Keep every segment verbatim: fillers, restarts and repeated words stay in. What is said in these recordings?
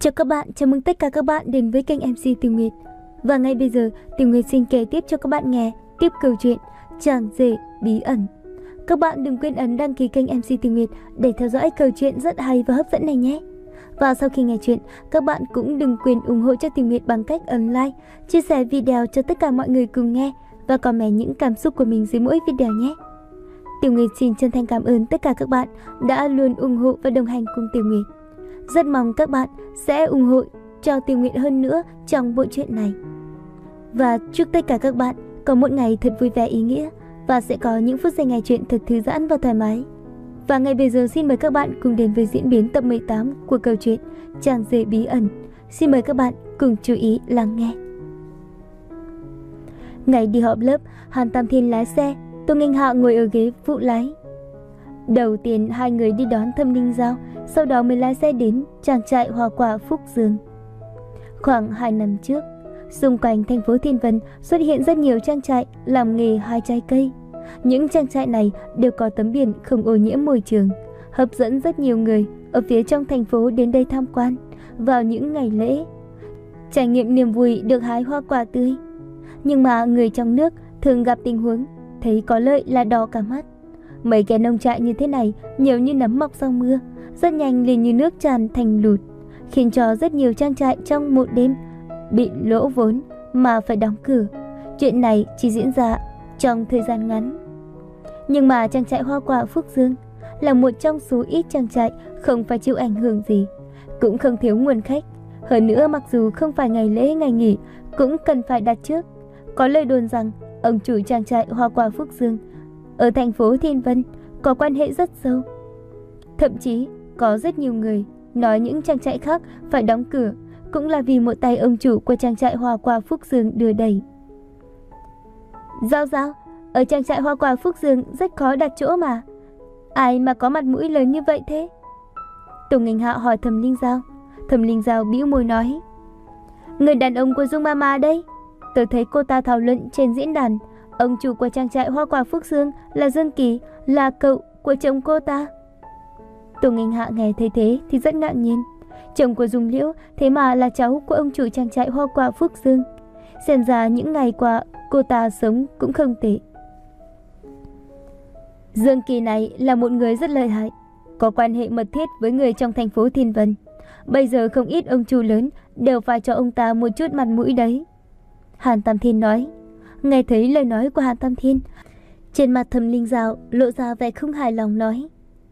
Chào các bạn, chào mừng tất cả các bạn đến với kênh em xê Tiểu Nguyệt. Và ngay bây giờ, Tiểu Nguyệt xin kể tiếp cho các bạn nghe tiếp câu chuyện Chàng rể bí ẩn. Các bạn đừng quên ấn đăng ký kênh em xê Tiểu Nguyệt để theo dõi câu chuyện rất hay và hấp dẫn này nhé. Và sau khi nghe chuyện, các bạn cũng đừng quên ủng hộ cho Tiểu Nguyệt bằng cách ấn like, chia sẻ video cho tất cả mọi người cùng nghe và comment những cảm xúc của mình dưới mỗi video nhé. Tiểu Nguyệt xin chân thành cảm ơn tất cả các bạn đã luôn ủng hộ và đồng hành cùng Tiểu Nguyệt. Rất mong các bạn sẽ ủng hộ cho Tiểu Nguyệt hơn nữa trong bộ truyện này. Và chúc tất cả các bạn có một ngày thật vui vẻ ý nghĩa và sẽ có những phút giây nghe chuyện thật thư giãn và thoải mái. Và ngay bây giờ xin mời các bạn cùng đến với diễn biến tập mười tám của câu chuyện Chàng rể bí ẩn. Xin mời các bạn cùng chú ý lắng nghe. Ngày đi họp lớp, Hàn Tam Thiên lái xe, Tô Nghênh Hạ ngồi ở ghế phụ lái. Đầu tiên hai người đi đón Thẩm Linh Giao, sau đó mới lái xe đến trang trại hoa quả Phúc Dương. Khoảng hai năm trước, xung quanh thành phố Thiên Vân xuất hiện rất nhiều trang trại làm nghề hái trái cây. Những trang trại này đều có tấm biển không ô nhiễm môi trường, hấp dẫn rất nhiều người ở phía trong thành phố đến đây tham quan vào những ngày lễ, trải nghiệm niềm vui được hái hoa quả tươi. Nhưng mà người trong nước thường gặp tình huống thấy có lợi là đỏ cả mắt. Mấy cái nông trại như thế này nhiều như nấm mọc sau mưa, rất nhanh liền như nước tràn thành lụt, khiến cho rất nhiều trang trại trong một đêm bị lỗ vốn mà phải đóng cửa. Chuyện này chỉ diễn ra trong thời gian ngắn. Nhưng mà trang trại hoa quả Phúc Dương là một trong số ít trang trại không phải chịu ảnh hưởng gì, cũng không thiếu nguồn khách. Hơn nữa mặc dù không phải ngày lễ ngày nghỉ cũng cần phải đặt trước. Có lời đồn rằng ông chủ trang trại hoa quả Phúc Dương ở thành phố Thiên Vân có quan hệ rất sâu. Thậm chí có rất nhiều người nói những trang trại khác phải đóng cửa cũng là vì một tay ông chủ của trang trại hoa quả Phúc Dương đưa đẩy. Giao Giao, ở trang trại hoa quả Phúc Dương rất khó đặt chỗ mà. Ai mà có mặt mũi lớn như vậy thế? Tô Nghênh Hạ hỏi Thẩm Linh Giao. Thẩm Linh Giao bĩu môi nói: Người đàn ông của Dung Mama đây. Tôi thấy cô ta thảo luận trên diễn đàn, ông chủ của trang trại hoa quả Phúc Dương là Dương Kỳ, là cậu của chồng cô ta. Tô Nghênh Hạ nghe thấy thế thì rất ngạc nhiên. Chồng của Dung Liễu thế mà là cháu của ông chủ trang trại hoa quả Phúc Dương. Xem ra những ngày qua cô ta sống cũng không tệ. Dương Kỳ này là một người rất lợi hại, có quan hệ mật thiết với người trong thành phố Thiên Vân. Bây giờ không ít ông chủ lớn đều phải cho ông ta một chút mặt mũi đấy. Hàn Tam Thiên nói. Nghe thấy lời nói của Hàn Tam Thiên, trên mặt Thẩm Linh Giao lộ ra vẻ không hài lòng nói: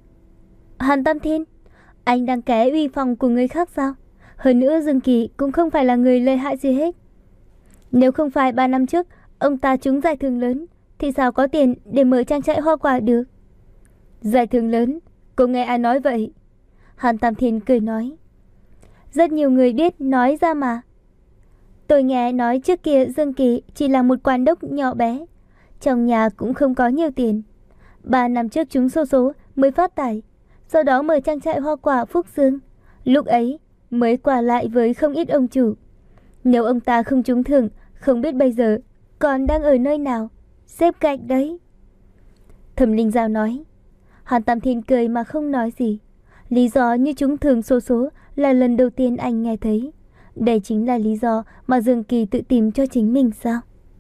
Hàn Tam Thiên, anh đang ké uy phong của người khác sao? Hơn nữa Dương Kỳ cũng không phải là người lợi hại gì hết. Nếu không phải ba năm trước ông ta trúng giải thưởng lớn thì sao có tiền để mở trang trại hoa quả được? Giải thưởng lớn? Cô nghe ai nói vậy? Hàn Tam Thiên cười nói. Rất nhiều người biết nói ra mà. Tôi nghe nói trước kia Dương Kỳ chỉ là một quan đốc nhỏ bé, trong nhà cũng không có nhiều tiền. Ba năm trước trúng xô số mới phát tài, sau đó mở trang trại hoa quả Phúc Dương. Lúc ấy mới qua lại với không ít ông chủ. Nếu ông ta không trúng thưởng, không biết bây giờ còn đang ở nơi nào, xếp cạnh đấy. Thẩm Linh Giao nói. Hàn Tam Thiên cười mà không nói gì. Lý do như trúng thưởng xô số là lần đầu tiên anh nghe thấy. Đây chính là lý do mà Dương Kỳ tự tìm cho chính mình sao?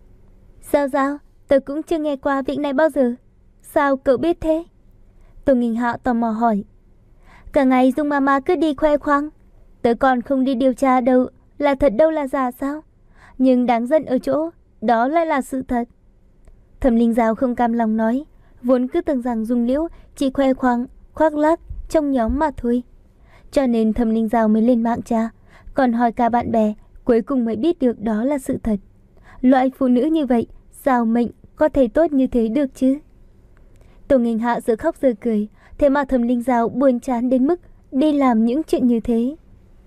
Sao sao? Tôi cũng chưa nghe qua việc này bao giờ. Sao cậu biết thế? Tô Nghênh Hạ tò mò hỏi. Cả ngày Dung Mama cứ đi khoe khoang. Tớ còn không đi điều tra đâu là thật đâu là giả sao? Nhưng đáng giận ở chỗ đó lại là sự thật. Thẩm Linh Giao không cam lòng nói. Vốn cứ tưởng rằng Dung Liễu chỉ khoe khoang, khoác lác trong nhóm mà thôi. Cho nên Thẩm Linh Giao mới lên mạng tra, còn hỏi cả bạn bè, cuối cùng mới biết được đó là sự thật. Loại phụ nữ như vậy sao mệnh có thể tốt như thế được chứ? Tô Nghênh Hạ giờ khóc giờ cười, thế mà Thẩm Linh Giao buồn chán đến mức đi làm những chuyện như thế.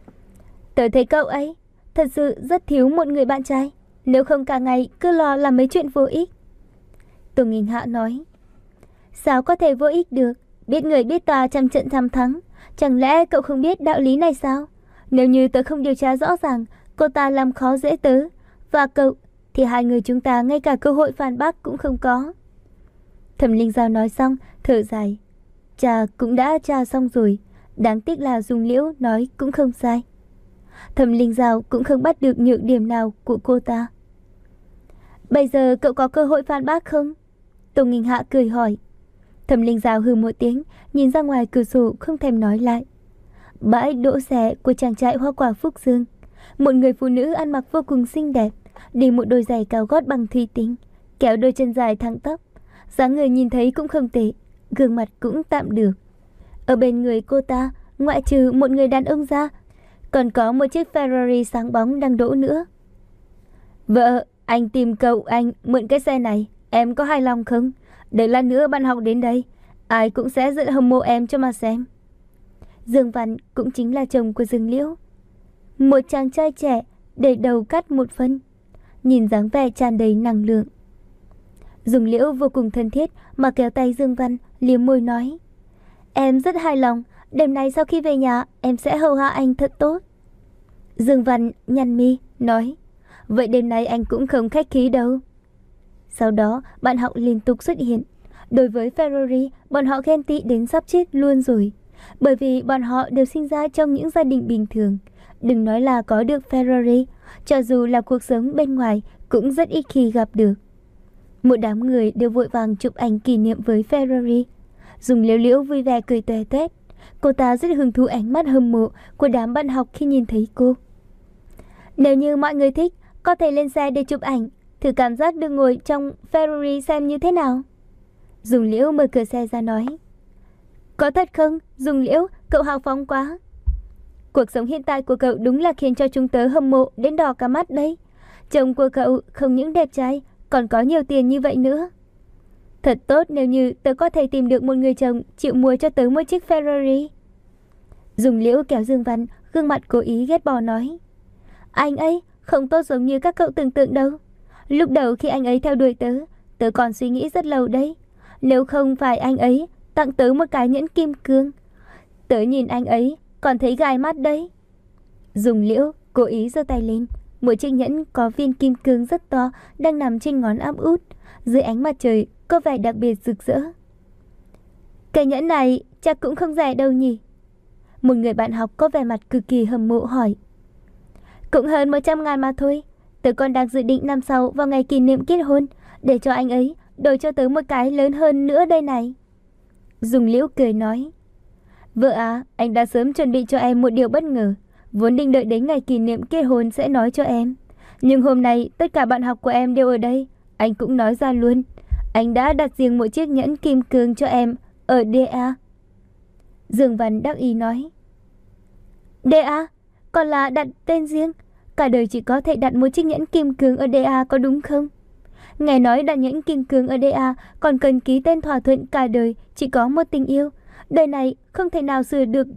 Tớ thấy cậu ấy thật sự rất thiếu một người bạn trai, nếu không cả ngày cứ lo làm mấy chuyện vô ích. Tô Nghênh Hạ nói. Sao có thể vô ích được? Biết người biết tà trăm trận trăm thắng. Chẳng lẽ cậu không biết đạo lý này sao? Nếu như tớ không điều tra rõ ràng cô ta làm khó dễ tớ và cậu thì hai người chúng ta ngay cả cơ hội phản bác cũng không có. Thẩm Linh Giao nói xong thở dài. Cha cũng đã tra xong rồi, đáng tiếc là Dung Liễu nói cũng không sai. Thẩm Linh Giao cũng không bắt được nhược điểm nào của cô ta. Bây giờ cậu có cơ hội phản bác không? Tô Nghinh Hạ cười hỏi. Thẩm Linh Giao hừ một tiếng, nhìn ra ngoài cửa sổ không thèm nói lại. Bãi đỗ xe của trang trại hoa quả Phúc Dương. Một người phụ nữ ăn mặc vô cùng xinh đẹp, đi một đôi giày cao gót bằng thủy tinh, kéo đôi chân dài thẳng tắp. Dáng người nhìn thấy cũng không tệ, gương mặt cũng tạm được. Ở bên người cô ta, ngoại trừ một người đàn ông ra, còn có một chiếc Ferrari sáng bóng đang đỗ nữa. Vợ, anh tìm cậu anh mượn cái xe này, em có hài lòng không? Để lát nữa bạn học đến đây, ai cũng sẽ rất hâm mộ em cho mà xem. Dương Văn cũng chính là chồng của Dương Liễu, một chàng trai trẻ để đầu cắt một phân, nhìn dáng vẻ tràn đầy năng lượng. Dương Liễu vô cùng thân thiết mà kéo tay Dương Văn, liếm môi nói: Em rất hài lòng, đêm nay sau khi về nhà em sẽ hầu hạ anh thật tốt. Dương Văn nhăn mi nói: Vậy đêm nay anh cũng không khách khí đâu. Sau đó bạn học liên tục xuất hiện. Đối với Ferrari, bọn họ ghen tị đến sắp chết luôn rồi, bởi vì bọn họ đều sinh ra trong những gia đình bình thường. Đừng nói là có được Ferrari, cho dù là cuộc sống bên ngoài cũng rất ít khi gặp được. Một đám người đều vội vàng chụp ảnh kỷ niệm với Ferrari. Dùng Liễu Liễu vui vẻ cười toe toét. Cô ta rất hứng thú ánh mắt hâm mộ của đám bạn học khi nhìn thấy cô. Nếu như mọi người thích, có thể lên xe để chụp ảnh, thử cảm giác được ngồi trong Ferrari xem như thế nào. Dùng Liễu mở cửa xe ra nói: Có thật không? Dùng Liễu, cậu hào phóng quá. Cuộc sống hiện tại của cậu đúng là khiến cho chúng tớ hâm mộ đến đỏ cả mắt đấy. Chồng của cậu không những đẹp trai, còn có nhiều tiền như vậy nữa. Thật tốt nếu như tớ có thể tìm được một người chồng chịu mua cho tớ một chiếc Ferrari. Dùng Liễu kéo Dương Văn, gương mặt cố ý ghét bỏ nói: Anh ấy không tốt giống như các cậu tưởng tượng đâu. Lúc đầu khi anh ấy theo đuổi tớ, tớ còn suy nghĩ rất lâu đấy. Nếu không phải anh ấy tặng tớ một cái nhẫn kim cương, tớ nhìn anh ấy còn thấy gai mắt đấy. Dùng Liễu cố ý giơ tay lên, một chiếc nhẫn có viên kim cương rất to đang nằm trên ngón áp út, dưới ánh mặt trời có vẻ đặc biệt rực rỡ. Cái nhẫn này chắc cũng không rẻ đâu nhỉ? Một người bạn học có vẻ mặt cực kỳ hâm mộ hỏi. Cũng hơn một trăm ngàn mà thôi. Tớ còn đang dự định năm sau vào ngày kỷ niệm kết hôn, để cho anh ấy đổi cho tớ một cái lớn hơn nữa đây này. Dùng Liễu cười nói: Vợ à, anh đã sớm chuẩn bị cho em một điều bất ngờ, vốn định đợi đến ngày kỷ niệm kết hôn sẽ nói cho em. Nhưng hôm nay tất cả bạn học của em đều ở đây, anh cũng nói ra luôn. Anh đã đặt riêng một chiếc nhẫn kim cương cho em ở đê a. Dương Văn đắc ý nói: đê a? Còn là đặt tên riêng? Cả đời chỉ có thể đặt một chiếc nhẫn kim cương ở đê a có đúng không? Nghe nói đặt nhẫn kim cương ở đê a còn cần ký tên thỏa thuận cả đời chỉ có một tình yêu. Đời này không thể nào sửa được.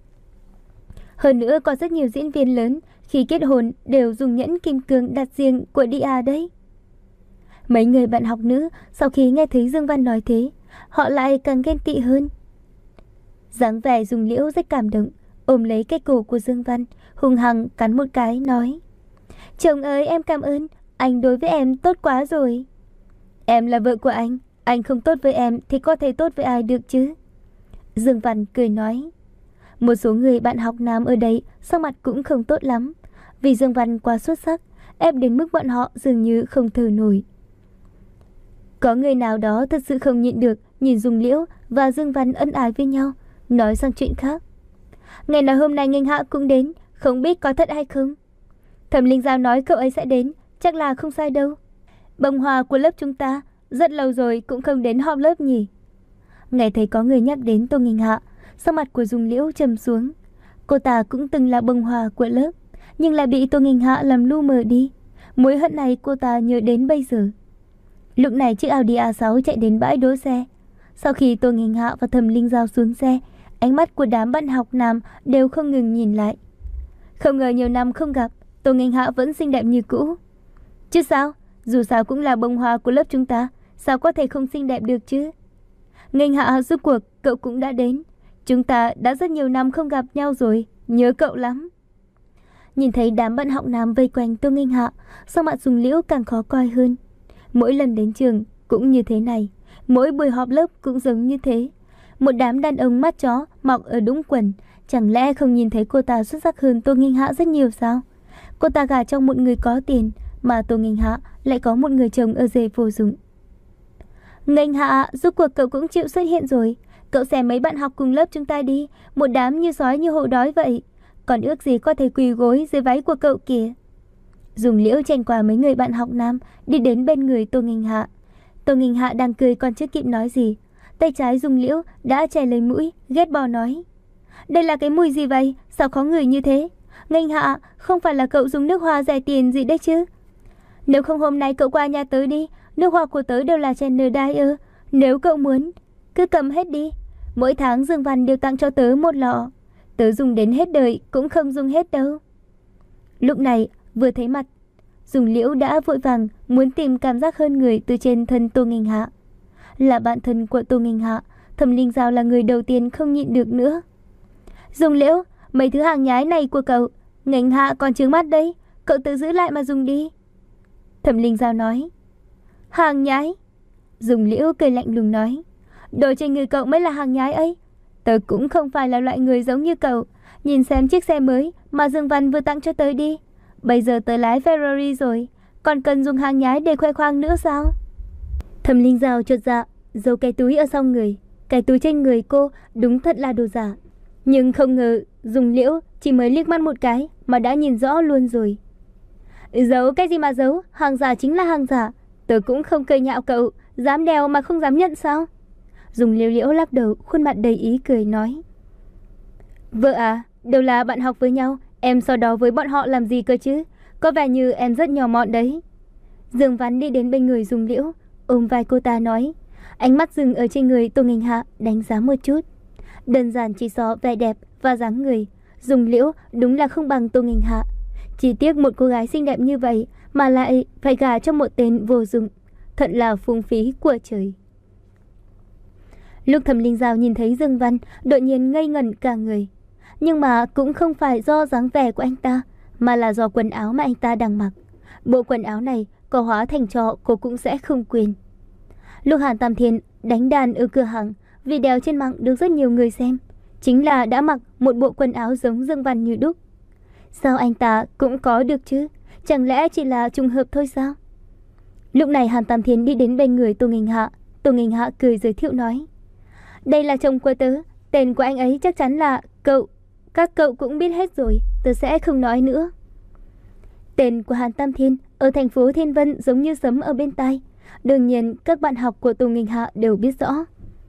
Hơn nữa có rất nhiều diễn viên lớn khi kết hôn đều dùng nhẫn kim cương đặt riêng của đê a đấy. Mấy người bạn học nữ sau khi nghe thấy Dương Văn nói thế, họ lại càng ghen tị hơn. Dáng vẻ Dùng Liễu rất cảm động, ôm lấy cái cổ của Dương Văn, hung hăng cắn một cái nói: Chồng ơi, em cảm ơn, anh đối với em tốt quá rồi. Em là vợ của anh, anh không tốt với em thì có thể tốt với ai được chứ? Dương Văn cười nói. Một số người bạn học nam ở đây sắc mặt cũng không tốt lắm, vì Dương Văn quá xuất sắc, ép đến mức bọn họ dường như không thở nổi. Có người nào đó thật sự không nhịn được nhìn Dùng Liễu và Dương Văn ân ái với nhau, nói sang chuyện khác. Ngày nào hôm nay Nghênh Hạ cũng đến, không biết có thật hay không. Thẩm Linh Giao nói cậu ấy sẽ đến, chắc là không sai đâu. Bông hoa của lớp chúng ta rất lâu rồi cũng không đến họp lớp nhỉ. Nghe thấy có người nhắc đến Tô Nghênh Hạ, sắc mặt của Dùng Liễu trầm xuống. Cô ta cũng từng là bông hoa của lớp, nhưng lại bị Tô Nghênh Hạ làm lu mờ đi. Mối hận này cô ta nhớ đến bây giờ. Lúc này chiếc Audi a sáu chạy đến bãi đỗ xe. Sau khi Tô Nghênh Hạ và Thẩm Linh Giao xuống xe, ánh mắt của đám bạn học nam đều không ngừng nhìn lại. Không ngờ nhiều năm không gặp, Tô Nghênh Hạ vẫn xinh đẹp như cũ. Chứ sao, dù sao cũng là bông hoa của lớp chúng ta, sao có thể không xinh đẹp được chứ? Nghênh Hạ, rốt cuộc cậu cũng đã đến. Chúng ta đã rất nhiều năm không gặp nhau rồi, nhớ cậu lắm. Nhìn thấy đám bạn học nam vây quanh Tô Nghênh Hạ, sắc mặt Dùng Liễu càng khó coi hơn. Mỗi lần đến trường cũng như thế này, mỗi buổi họp lớp cũng giống như thế. Một đám đàn ông mắt chó mọc ở đũng quần, Chẳng lẽ không nhìn thấy cô ta xuất sắc hơn Tô Nghinh Hạ rất nhiều sao? Cô ta gả cho một người có tiền, mà Tô Nghinh Hạ lại có một người chồng ở rể vô dụng. Nghinh Hạ, rốt cuộc cậu cũng chịu xuất hiện rồi. Cậu xem mấy bạn học cùng lớp chúng ta đi, một đám như sói như hổ đói vậy. Còn ước gì có thể quỳ gối dưới váy của cậu kìa. Dùng Liễu chen qua mấy người bạn học nam, đi đến bên người Tô Nghinh Hạ. Tô Nghinh Hạ đang cười còn chưa kịp nói gì, tay trái Dùng Liễu đã che lấy mũi, ghét bỏ nói: Đây là cái mùi gì vậy? Sao có người như thế? Nghinh Hạ, không phải là cậu dùng nước hoa rẻ tiền gì đấy chứ? Nếu không hôm nay cậu qua nhà tớ đi, nước hoa của tớ đều là Chanel Dyer. Nếu cậu muốn, cứ cầm hết đi. Mỗi tháng Dương Văn đều tặng cho tớ một lọ. Tớ dùng đến hết đời cũng không dùng hết đâu. Lúc này vừa thấy mặt, Dùng Liễu đã vội vàng muốn tìm cảm giác hơn người từ trên thân Tô Nghinh Hạ. Là bạn thân của Tô Nghinh Hạ, Thẩm Linh Giao là người đầu tiên không nhịn được nữa. Dùng Liễu, mấy thứ hàng nhái này của cậu, Nghinh Hạ còn trướng mắt đấy, cậu tự giữ lại mà dùng đi. Thẩm Linh Giao nói. Hàng nhái? Dùng Liễu cười lạnh lùng nói. Đồ trên người cậu mới là hàng nhái ấy. Tớ cũng không phải là loại người giống như cậu. Nhìn xem chiếc xe mới mà Dương Văn vừa tặng cho tớ đi. Bây giờ tớ lái Ferrari rồi, còn cần dùng hàng nhái để khoe khoang nữa sao? Thẩm Linh Giao chột dạ, giấu cái túi ở sau người. Cái túi trên người cô đúng thật là đồ giả. Nhưng không ngờ Dùng Liễu chỉ mới liếc mắt một cái mà đã nhìn rõ luôn rồi. Giấu cái gì mà giấu, hàng giả chính là hàng giả. Tớ cũng không cười nhạo cậu, dám đeo mà không dám nhận sao? Dùng Liễu Liễu lắc đầu, khuôn mặt đầy ý cười nói. Vợ à, đều là bạn học với nhau, em so đó với bọn họ làm gì cơ chứ? Có vẻ như em rất nhỏ mọn đấy. Dương Văn đi đến bên người Dùng Liễu, ôm vai cô ta nói. Ánh mắt dừng ở trên người Tô Nghinh Hạ, đánh giá một chút. Đơn giản chỉ so vẻ đẹp và dáng người, Dùng Liễu đúng là không bằng Tô Nghinh Hạ. Chỉ tiếc một cô gái xinh đẹp như vậy mà lại phải gả cho một tên vô dụng, thật là phung phí của trời. Lúc Thẩm Linh Giao nhìn thấy Dương Văn, đột nhiên ngây ngẩn cả người. Nhưng mà cũng không phải do dáng vẻ của anh ta, mà là do quần áo mà anh ta đang mặc. Bộ quần áo này có hóa thành trò cô cũng sẽ không quên. Lúc Hàn Tam Thiên đánh đàn ở cửa hàng, video trên mạng được rất nhiều người xem, chính là đã mặc một bộ quần áo giống Dương Văn như đúc. Sao anh ta cũng có được chứ? Chẳng lẽ chỉ là trùng hợp thôi sao? Lúc này Hàn Tam Thiên đi đến bên người Tô Nghinh Hạ. Tô Nghinh Hạ cười giới thiệu nói. Đây là chồng của tớ, tên của anh ấy chắc chắn là cậu. Các cậu cũng biết hết rồi, tớ sẽ không nói nữa. Tên của Hàn Tam Thiên ở thành phố Thiên Vân giống như sấm ở bên tai. Đương nhiên các bạn học của Tô Nghinh Hạ đều biết rõ.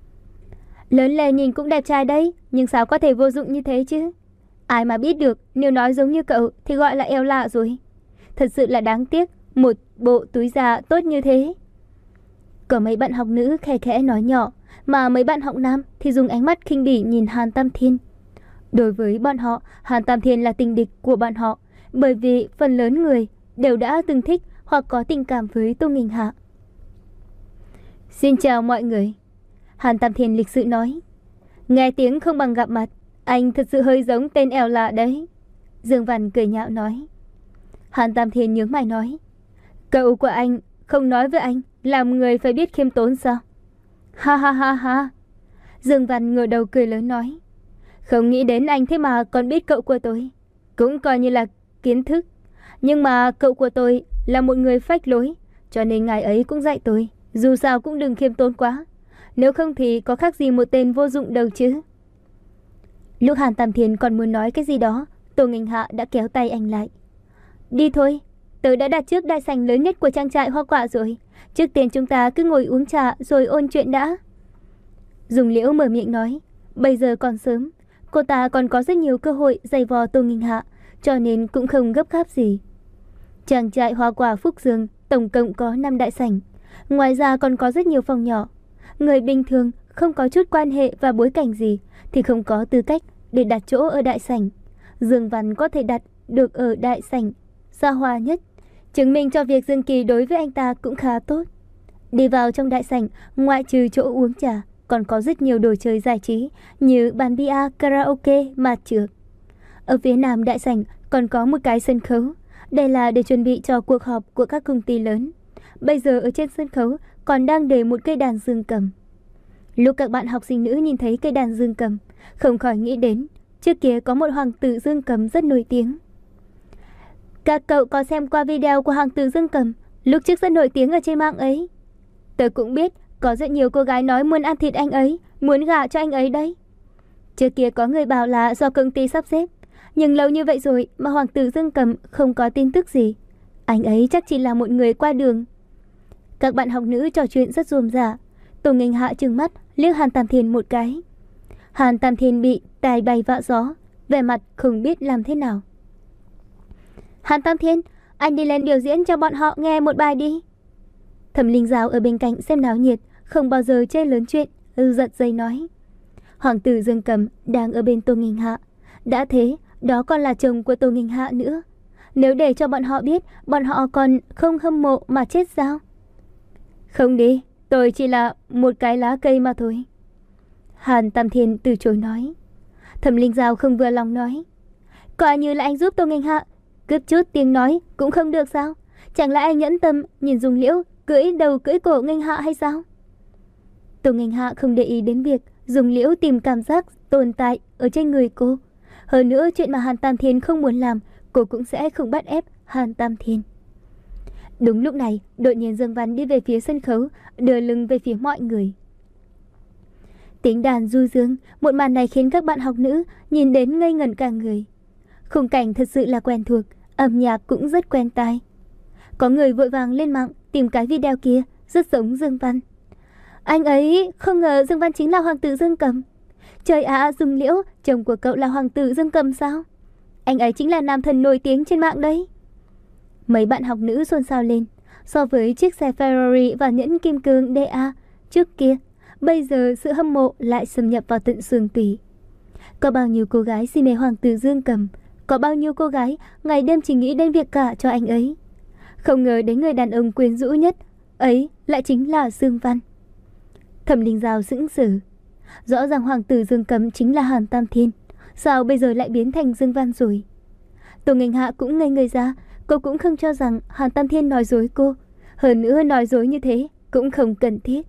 Lớn lên nhìn cũng đẹp trai đấy, nhưng sao có thể vô dụng như thế chứ? Ai mà biết được, nếu nói giống như cậu thì gọi là eo lạ rồi. Thật sự là đáng tiếc, một bộ túi da tốt như thế. Có mấy bạn học nữ khẽ khẽ nói nhỏ, mà mấy bạn học nam thì dùng ánh mắt khinh bỉ nhìn Hàn Tam Thiên. Đối với bọn họ, Hàn Tam Thiên là tình địch của bọn họ, bởi vì phần lớn người đều đã từng thích hoặc có tình cảm với Tô Nghinh Hạ. Xin chào mọi người. Hàn Tam Thiên lịch sự nói. Nghe tiếng không bằng gặp mặt, anh thật sự hơi giống tên eo lạ đấy. Dương Văn cười nhạo nói. Hàn Tam Thiên nhướng mày nói. Cậu của anh không nói với anh, làm người phải biết khiêm tốn sao? Ha ha ha ha. Dương Văn ngửa đầu cười lớn nói. Không nghĩ đến anh thế mà còn biết cậu của tôi. Cũng coi như là kiến thức. Nhưng mà cậu của tôi là một người phách lối, cho nên ngài ấy cũng dạy tôi, dù sao cũng đừng khiêm tốn quá. Nếu không thì có khác gì một tên vô dụng đâu chứ. Lúc Hàn Tam Thiên còn muốn nói cái gì đó, Tô Nghinh Hạ đã kéo tay anh lại. Đi thôi, tớ đã đặt trước đại sảnh lớn nhất của trang trại hoa quả rồi. Trước tiên chúng ta cứ ngồi uống trà rồi ôn chuyện đã. Dùng Liễu mở miệng nói. Bây giờ còn sớm, cô ta còn có rất nhiều cơ hội giày vò Tô Nghinh Hạ, cho nên cũng không gấp gáp gì. Trang trại hoa quả Phúc Dương tổng cộng có năm đại sảnh, ngoài ra còn có rất nhiều phòng nhỏ. Người bình thường không có chút quan hệ và bối cảnh gì thì không có tư cách để đặt chỗ ở đại sảnh. Dương Văn có thể đặt được ở đại sảnh xa hoa nhất, chứng minh cho việc Dương Kỳ đối với anh ta cũng khá tốt. Đi vào trong đại sảnh, ngoại trừ chỗ uống trà, còn có rất nhiều đồ chơi giải trí như bàn bia, karaoke, mạt trượt. Ở phía nam đại sảnh còn có một cái sân khấu. Đây là để chuẩn bị cho cuộc họp của các công ty lớn. Bây giờ ở trên sân khấu còn đang để một cây đàn dương cầm. Lúc các bạn học sinh nữ nhìn thấy cây đàn dương cầm, không khỏi nghĩ đến trước kia có một hoàng tử Dương Cầm rất nổi tiếng. Các cậu có xem qua video của hoàng tử Dương Cầm, lúc trước rất nổi tiếng ở trên mạng ấy. Tớ cũng biết có rất nhiều cô gái nói muốn ăn thịt anh ấy, muốn gả cho anh ấy đấy. Trước kia có người bảo là do công ty sắp xếp, nhưng lâu như vậy rồi mà hoàng tử Dương Cầm không có tin tức gì. Anh ấy chắc chỉ là một người qua đường. Các bạn học nữ trò chuyện rất rôm rả. Tô Nghênh Hạ trừng mắt liếc Hàn Tam Thiên một cái. Hàn Tam Thiên bị tai bay vạ gió, vẻ mặt không biết làm thế nào. Hàn Tam Thiên, anh đi lên biểu diễn cho bọn họ nghe một bài đi. Thẩm Linh Giao ở bên cạnh xem náo nhiệt, không bao giờ chê lớn chuyện, giật dây nói. Hoàng tử Dương Cầm đang ở bên Tô Nghênh Hạ. Đã thế, đó còn là chồng của Tô Nghênh Hạ nữa. Nếu để cho bọn họ biết, bọn họ còn không hâm mộ mà chết sao? Không đi, tôi chỉ là một cái lá cây mà thôi. Hàn Tam Thiên từ chối nói. Thẩm Linh Giao không vừa lòng nói. Coi như là anh giúp Tô Nghênh Hạ, cướp chút tiếng nói cũng không được sao? Chẳng lẽ anh nhẫn tâm nhìn Dung Liễu cưỡi đầu cưỡi cổ Nghênh Hạ hay sao? Tô Nghênh Hạ không để ý đến việc Dung Liễu tìm cảm giác tồn tại ở trên người cô. Hơn nữa chuyện mà Hàn Tam Thiên không muốn làm, cô cũng sẽ không bắt ép Hàn Tam Thiên. Đúng lúc này, đột nhiên Dương Văn đi về phía sân khấu, đưa lưng về phía mọi người. Tiếng đàn du dương, một màn này khiến các bạn học nữ nhìn đến ngây ngẩn cả người. Khung cảnh thật sự là quen thuộc, âm nhạc cũng rất quen tai. Có người vội vàng lên mạng tìm cái video kia, rất giống Dương Văn. Anh ấy không ngờ Dương Văn chính là hoàng tử Dương Cầm. Trời ạ, à, Dung Liễu, chồng của cậu là hoàng tử Dương Cầm sao? Anh ấy chính là nam thần nổi tiếng trên mạng đấy. Mấy bạn học nữ xôn xao lên. So với chiếc xe Ferrari và nhẫn kim cương đê a trước kia, bây giờ sự hâm mộ lại xâm nhập vào tận xương tủy. Có bao nhiêu cô gái si mê hoàng tử Dương Cầm, có bao nhiêu cô gái ngày đêm chỉ nghĩ đến việc cả cho anh ấy. Không ngờ đến người đàn ông quyến rũ nhất ấy lại chính là Dương Văn. Thẩm Linh Giao sững sờ. Rõ ràng hoàng tử Dương Cầm chính là Hàn Tam Thiên, sao bây giờ lại biến thành Dương Văn rồi? Tô Nghênh Hạ cũng ngây người ra. Cô cũng không cho rằng Hàn Tam Thiên nói dối cô. Hơn nữa nói dối như thế cũng không cần thiết.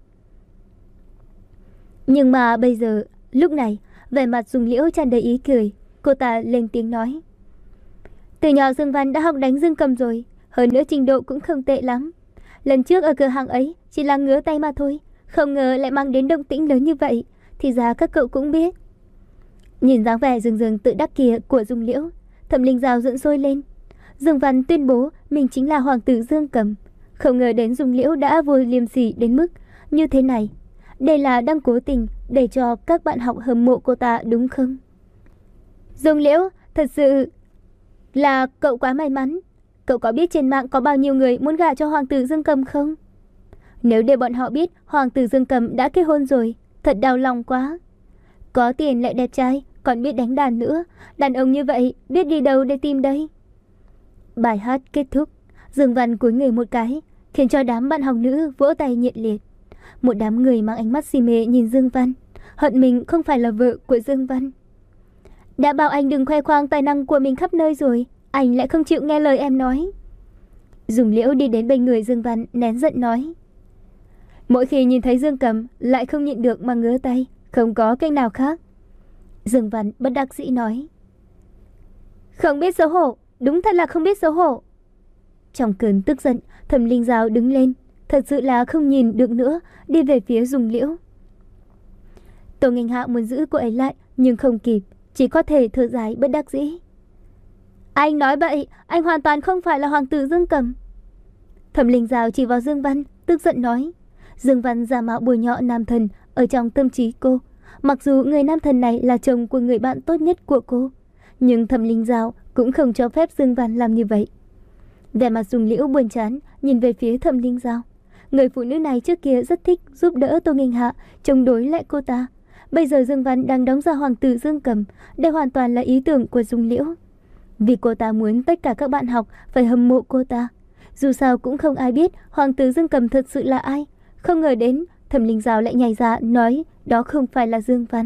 Nhưng mà bây giờ, lúc này, vẻ mặt Dung Liễu tràn đầy ý cười. Cô ta lên tiếng nói. Từ nhỏ Dương Văn đã học đánh dương cầm rồi. Hơn nữa trình độ cũng không tệ lắm. Lần trước ở cửa hàng ấy chỉ là ngứa tay mà thôi. Không ngờ lại mang đến động tĩnh lớn như vậy. Thì ra các cậu cũng biết. Nhìn dáng vẻ rừng rừng tự đắc kia của Dung Liễu, Thẩm Linh Giao giận sôi lên. Dương Văn tuyên bố mình chính là hoàng tử Dương Cầm. Không ngờ đến Dung Liễu đã vô liêm sỉ đến mức như thế này. Đây là đang cố tình để cho các bạn học hâm mộ cô ta đúng không? Dung Liễu, thật sự là cậu quá may mắn. Cậu có biết trên mạng có bao nhiêu người muốn gả cho hoàng tử Dương Cầm không? Nếu để bọn họ biết hoàng tử Dương Cầm đã kết hôn rồi, thật đau lòng quá. Có tiền lại đẹp trai, còn biết đánh đàn nữa. Đàn ông như vậy biết đi đâu để tìm đây? Bài hát kết thúc, Dương Văn cúi người một cái, khiến cho đám bạn học nữ vỗ tay nhiệt liệt. Một đám người mang ánh mắt si mê nhìn Dương Văn, hận mình không phải là vợ của Dương Văn. Đã bảo anh đừng khoe khoang tài năng của mình khắp nơi rồi, anh lại không chịu nghe lời em nói. Dung Liễu đi đến bên người Dương Văn nén giận nói. Mỗi khi nhìn thấy Dương Cầm lại không nhịn được mà ngứa tay, không có cách nào khác. Dương Văn bất đắc dĩ nói. Không biết xấu hổ, đúng thật là không biết xấu hổ. Trong cơn tức giận, Thẩm Linh Giao đứng lên, thật sự là không nhìn được nữa, đi về phía Dung Liễu. Tô Nghênh Hạ muốn giữ cô ấy lại nhưng không kịp, chỉ có thể thở dài bất đắc dĩ. Anh nói bậy, anh hoàn toàn không phải là hoàng tử Dương Cầm. Thẩm Linh Giao chỉ vào Dương Văn, tức giận nói. Dương Văn giả mạo bôi nhọ nam thần ở trong tâm trí cô. Mặc dù người nam thần này là chồng của người bạn tốt nhất của cô, nhưng Thẩm Linh Giao cũng không cho phép Dương Văn làm như vậy. Vẻ mặt Dung Liễu buồn chán nhìn về phía Thẩm Linh Giao. Người phụ nữ này trước kia rất thích giúp đỡ Tô Nghênh Hạ chống đối lại cô ta. Bây giờ Dương Văn đang đóng ra hoàng tử Dương Cầm, đây hoàn toàn là ý tưởng của Dung Liễu. Vì cô ta muốn tất cả các bạn học phải hâm mộ cô ta. Dù sao cũng không ai biết hoàng tử Dương Cầm thật sự là ai. Không ngờ đến Thẩm Linh Giao lại nhảy ra nói đó không phải là Dương Văn.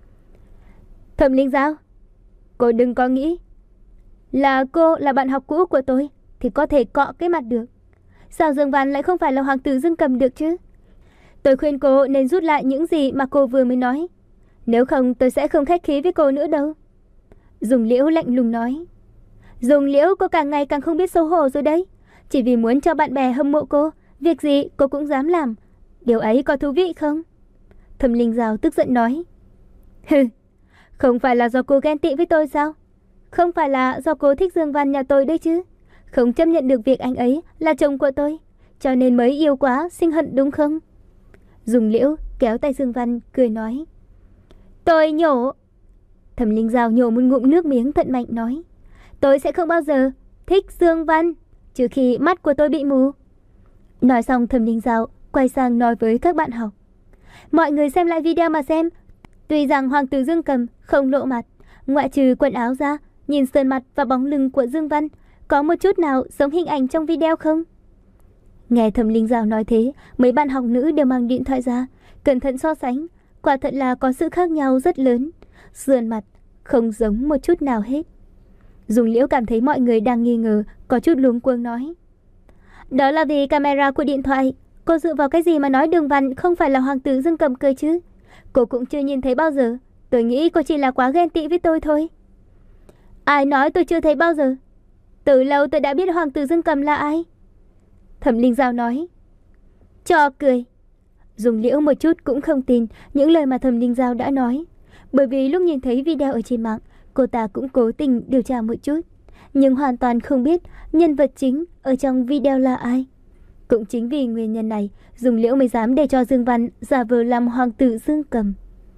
Thẩm Linh Giao, cô đừng có nghĩ là cô là bạn học cũ của tôi thì có thể cọ cái mặt được. Sao Dương Văn lại không phải là hoàng tử Dương Cầm được chứ? Tôi khuyên cô nên rút lại những gì mà cô vừa mới nói. Nếu không tôi sẽ không khách khí với cô nữa đâu. Dùng Liễu lạnh lùng nói. Dùng Liễu, cô càng ngày càng không biết xấu hổ rồi đấy. Chỉ vì muốn cho bạn bè hâm mộ cô, việc gì cô cũng dám làm. Điều ấy có thú vị không? Thẩm Linh Giao tức giận nói. Hừ, không phải là do cô ghen tị với tôi sao? Không phải là do cô thích Dương Văn nhà tôi đấy chứ? Không chấp nhận được việc anh ấy là chồng của tôi, cho nên mới yêu quá, sinh hận đúng không? Dùng Liễu kéo tay Dương Văn cười nói. Tôi nhổ. Thẩm Linh Giao nhổ một ngụm nước miếng thật mạnh nói. Tôi sẽ không bao giờ thích Dương Văn, trừ khi mắt của tôi bị mù. Nói xong Thẩm Linh Giao quay sang nói với các bạn học. Mọi người xem lại video mà xem. Tuy rằng hoàng tử Dương Cầm không lộ mặt, ngoại trừ quần áo ra, nhìn sơn mặt và bóng lưng của Dương Văn, có một chút nào giống hình ảnh trong video không? Nghe Thẩm Linh Giao nói thế, mấy bạn học nữ đều mang điện thoại ra, cẩn thận so sánh. Quả thật là có sự khác nhau rất lớn. Sơn mặt không giống một chút nào hết. Dùng Liễu cảm thấy mọi người đang nghi ngờ, có chút luống cuống nói. Đó là vì camera của điện thoại. Cô dựa vào cái gì mà nói Đường Văn không phải là hoàng tử Dương Cầm cơ chứ? Cô cũng chưa nhìn thấy bao giờ. Tôi nghĩ cô chỉ là quá ghen tị với tôi thôi. Ai nói tôi chưa thấy bao giờ? Từ lâu tôi đã biết hoàng tử Dương Cầm là ai. Thẩm Linh Giao nói. Cho cười. Dùng Liễu một chút cũng không tin những lời mà Thẩm Linh Giao đã nói. Bởi vì lúc nhìn thấy video ở trên mạng, cô ta cũng cố tình điều tra một chút, nhưng hoàn toàn không biết nhân vật chính ở trong video là ai. Cũng chính vì nguyên nhân này, Dùng Liễu mới dám để cho Dương Văn giả vờ làm hoàng tử Dương Cầm.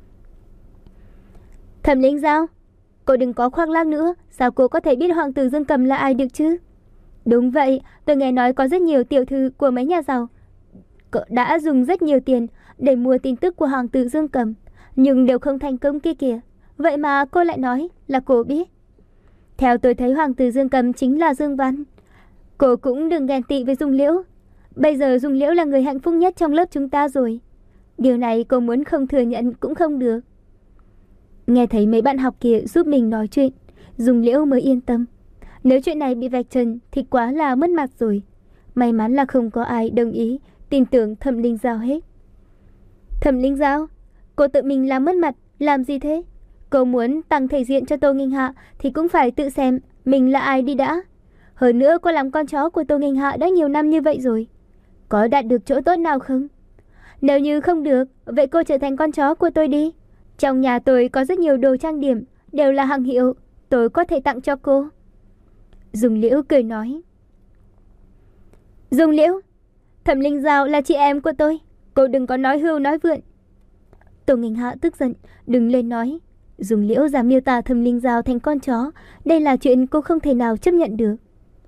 Thẩm Linh Giao, cô đừng có khoác lác nữa. Sao cô có thể biết hoàng tử Dương Cầm là ai được chứ? Đúng vậy, tôi nghe nói có rất nhiều tiểu thư của mấy nhà giàu đã dùng rất nhiều tiền để mua tin tức của hoàng tử Dương Cầm, nhưng đều không thành công kia kìa. Vậy mà cô lại nói là cô biết. Theo tôi thấy hoàng tử Dương Cầm chính là Dương Văn. Cô cũng đừng ghen tị với Dung Liễu. Bây giờ Dung Liễu là người hạnh phúc nhất trong lớp chúng ta rồi. Điều này cô muốn không thừa nhận cũng không được. Nghe thấy mấy bạn học kia giúp mình nói chuyện, Dung Liễu mới yên tâm. Nếu chuyện này bị vạch trần thì quá là mất mặt rồi. May mắn là không có ai đồng ý tin tưởng Thẩm Linh Giao hết. Thẩm Linh Giao, cô tự mình làm mất mặt làm gì thế? Cô muốn tăng thể diện cho Tô Nghênh Hạ thì cũng phải tự xem mình là ai đi đã. Hơn nữa cô làm con chó của Tô Nghênh Hạ đã nhiều năm như vậy rồi, có đạt được chỗ tốt nào không? Nếu như không được, vậy cô trở thành con chó của tôi đi. Trong nhà tôi có rất nhiều đồ trang điểm, đều là hàng hiệu, tôi có thể tặng cho cô. Dùng Liễu cười nói. Dùng Liễu, Thẩm Linh Giao là chị em của tôi, cô đừng có nói hưu nói vượn. Tô Nghênh Hạ tức giận, đứng lên nói. Dùng Liễu dám miêu tả Thẩm Linh Giao thành con chó, đây là chuyện cô không thể nào chấp nhận được.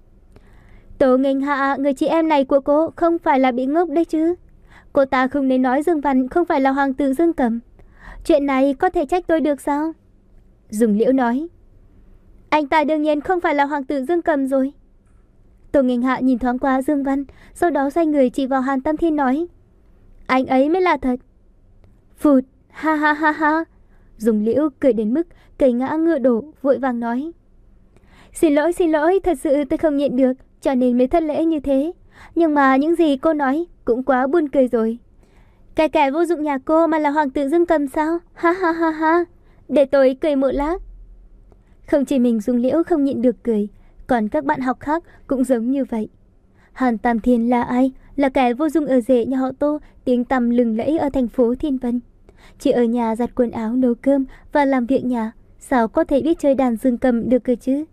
Tô Nghênh Hạ, người chị em này của cô không phải là bị ngốc đấy chứ? Cô ta không nên nói Dương Văn không phải là hoàng tử Dương Cầm. Chuyện này có thể trách tôi được sao? Dùng Liễu nói. Anh ta đương nhiên không phải là hoàng tử Dương Cầm rồi. Tô Nghênh Hạ nhìn thoáng qua Dương Văn, sau đó xoay người chỉ vào Hàn Tam Thiên nói. Anh ấy mới là thật. Phụt, ha ha ha ha. Dùng Liễu cười đến mức cây ngã ngựa đổ, vội vàng nói. Xin lỗi, xin lỗi, thật sự tôi không nhịn được, cho nên mới thất lễ như thế. Nhưng mà những gì cô nói cũng quá buồn cười rồi. Cái kẻ vô dụng nhà cô mà là hoàng tử Dương Cầm sao? Ha ha ha ha. Để tôi cười một lát. Không chỉ mình Dung Liễu không nhịn được cười, còn các bạn học khác cũng giống như vậy. Hàn Tam Thiên là ai? Là kẻ vô dụng ở rể nhà họ Tô, tiếng tăm lừng lẫy ở thành phố Thiên Vân. Chỉ ở nhà giặt quần áo, nấu cơm và làm việc nhà, sao có thể biết chơi đàn Dương Cầm được cơ chứ?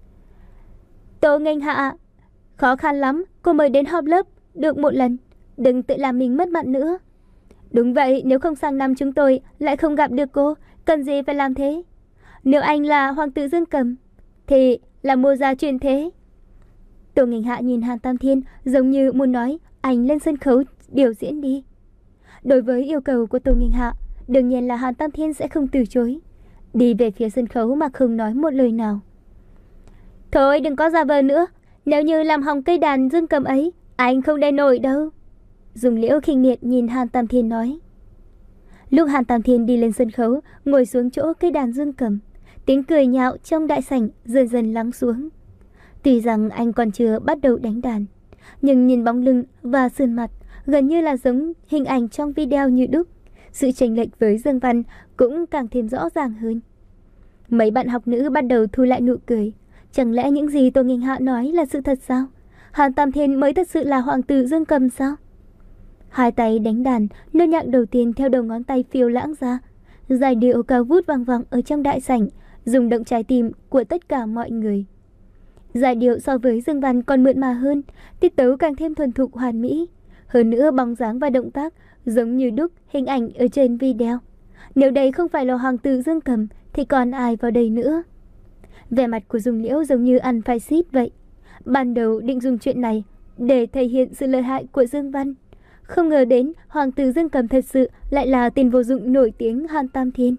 Tô Nghênh Hạ, khó khăn lắm, cô mời đến họp lớp được một lần, đừng tự làm mình mất mặt nữa. Đúng vậy, nếu không sang năm chúng tôi lại không gặp được cô, cần gì phải làm thế? Nếu anh là hoàng tử Dương Cầm thì là mua gia truyền thế. Tô Nghênh Hạ nhìn Hàn Tam Thiên giống như muốn nói anh lên sân khấu biểu diễn đi. Đối với yêu cầu của Tô Nghênh Hạ, đương nhiên là Hàn Tam Thiên sẽ không từ chối. Đi về phía sân khấu mà không nói một lời nào. Thôi đừng có giả vờ nữa, nếu như làm hỏng cây đàn Dương Cầm ấy, anh không đè nổi đâu. Dùng Liễu khinh miệt nhìn Hàn Tam Thiên nói. Lúc Hàn Tam Thiên đi lên sân khấu, ngồi xuống chỗ cây đàn Dương Cầm, tiếng cười nhạo trong đại sảnh dần dần lắng xuống. Tuy rằng anh còn chưa bắt đầu đánh đàn, nhưng nhìn bóng lưng và sườn mặt gần như là giống hình ảnh trong video như đúc. Sự chênh lệch với Dương Văn cũng càng thêm rõ ràng hơn. Mấy bạn học nữ bắt đầu thu lại nụ cười. Chẳng lẽ những gì Tô Nghinh Hạ nói là sự thật sao? Hàn Tam Thiên mới thật sự là hoàng tử Dương Cầm sao? Hai tay đánh đàn, nốt nhạc đầu tiên theo đầu ngón tay phiêu lãng ra. Giai điệu cao vút vang vang ở trong đại sảnh, rung động trái tim của tất cả mọi người. Giai điệu so với Dương Văn còn mượt mà hơn, tiết tấu càng thêm thuần thục hoàn mỹ. Hơn nữa bóng dáng và động tác giống như đúc hình ảnh ở trên video. Nếu đây không phải là hoàng tử Dương Cầm thì còn ai vào đây nữa? Vẻ mặt của Dung Liễu giống như ăn phai xít vậy. Ban đầu định dùng chuyện này để thể hiện sự lợi hại của Dương Văn. Không ngờ đến hoàng tử Dương Cầm thật sự lại là tên vô dụng nổi tiếng Hàn Tam Thiên.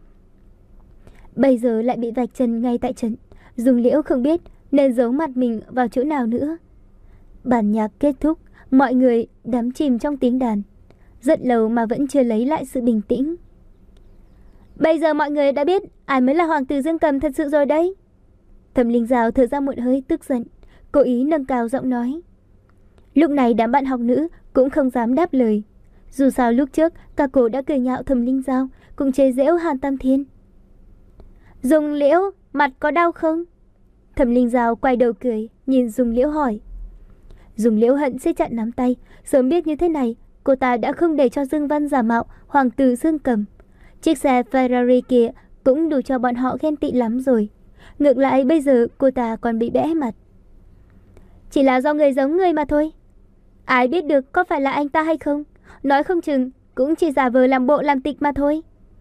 Bây giờ lại bị vạch trần ngay tại trận. Dung Liễu không biết nên giấu mặt mình vào chỗ nào nữa. Bản nhạc kết thúc, mọi người đắm chìm trong tiếng đàn. Rất lâu mà vẫn chưa lấy lại sự bình tĩnh. Bây giờ mọi người đã biết ai mới là hoàng tử Dương Cầm thật sự rồi đấy. Thẩm Linh Giao thở ra một hơi tức giận, cố ý nâng cao giọng nói. Lúc này đám bạn học nữ cũng không dám đáp lời. Dù sao lúc trước cả cô đã cười nhạo Thẩm Linh Giao, cũng chế giễu Hàn Tam Thiên. Dung Liễu, mặt có đau không? Thẩm Linh Giao quay đầu cười, nhìn Dung Liễu hỏi. Dung Liễu hận siết chặt nắm tay, sớm biết như thế này, cô ta đã không để cho Dương Văn giả mạo hoàng tử Dương Cầm. Chiếc xe Ferrari kia cũng đủ cho bọn họ ghen tị lắm rồi. Ngược lại bây giờ cô ta còn bị bẽ mặt. Chỉ là do người giống người mà thôi. Ai biết được có phải là anh ta hay không? Nói không chừng cũng chỉ giả vờ làm bộ làm tịch mà thôi.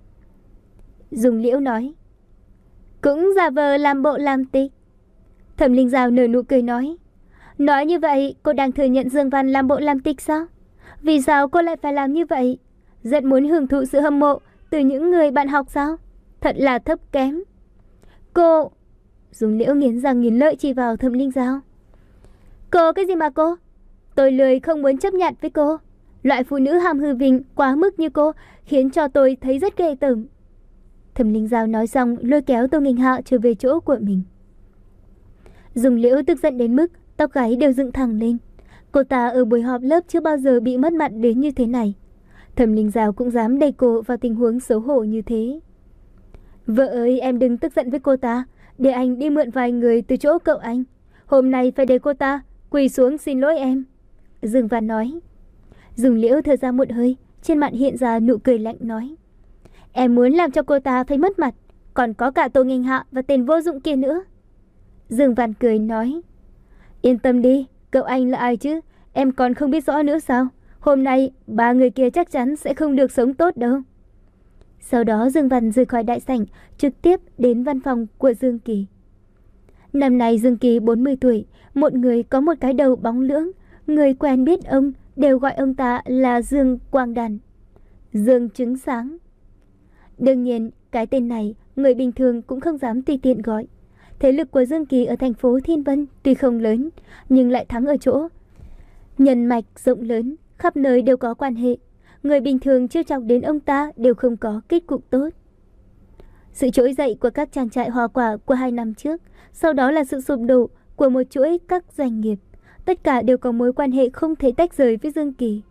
Dung Liễu nói. Cũng giả vờ làm bộ làm tịch. Thẩm Linh Giao nở nụ cười nói. Nói như vậy cô đang thừa nhận Dương Văn làm bộ làm tịch sao? Vì sao cô lại phải làm như vậy? Rất muốn hưởng thụ sự hâm mộ từ những người bạn học sao? Thật là thấp kém. Cô... Dung Liễu nghiến răng nghiến lợi chỉ vào Thẩm Linh Giao. Cô cái gì mà cô? Tôi lười không muốn chấp nhận với cô. Loại phụ nữ ham hư vinh quá mức như cô khiến cho tôi thấy rất ghê tởm. Thẩm Linh Giao nói xong lôi kéo Tô Nghinh Hạ trở về chỗ của mình. Dung Liễu tức giận đến mức tóc gáy đều dựng thẳng lên. Cô ta ở buổi họp lớp chưa bao giờ bị mất mặt đến như thế này. Thẩm Linh Giao cũng dám đẩy cô vào tình huống xấu hổ như thế. Vợ ơi, em đừng tức giận với cô ta. Để anh đi mượn vài người từ chỗ cậu anh. Hôm nay phải để cô ta quỳ xuống xin lỗi em. Dương Văn nói. Dung Liễu thở ra một hơi, trên mặt hiện ra nụ cười lạnh nói. Em muốn làm cho cô ta phải mất mặt. Còn có cả Tô Nghinh Hạ và tên vô dụng kia nữa. Dương Văn cười nói. Yên tâm đi, cậu anh là ai chứ? Em còn không biết rõ nữa sao? Hôm nay ba người kia chắc chắn sẽ không được sống tốt đâu. Sau đó Dương Văn rời khỏi đại sảnh, trực tiếp đến văn phòng của Dương Kỳ. Năm nay Dương Kỳ bốn mươi tuổi, một người có một cái đầu bóng lưỡng. Người quen biết ông đều gọi ông ta là Dương Quang Đàn, Dương Trứng Sáng. Đương nhiên, cái tên này người bình thường cũng không dám tùy tiện gọi. Thế lực của Dương Kỳ ở thành phố Thiên Vân tuy không lớn, nhưng lại thắng ở chỗ nhân mạch rộng lớn, khắp nơi đều có quan hệ. Người bình thường trêu chọc đến ông ta đều không có kết cục tốt. Sự trỗi dậy của các trang trại hoa quả của hai năm trước, sau đó là sự sụp đổ của một chuỗi các doanh nghiệp. Tất cả đều có mối quan hệ không thể tách rời với Dương Kỳ.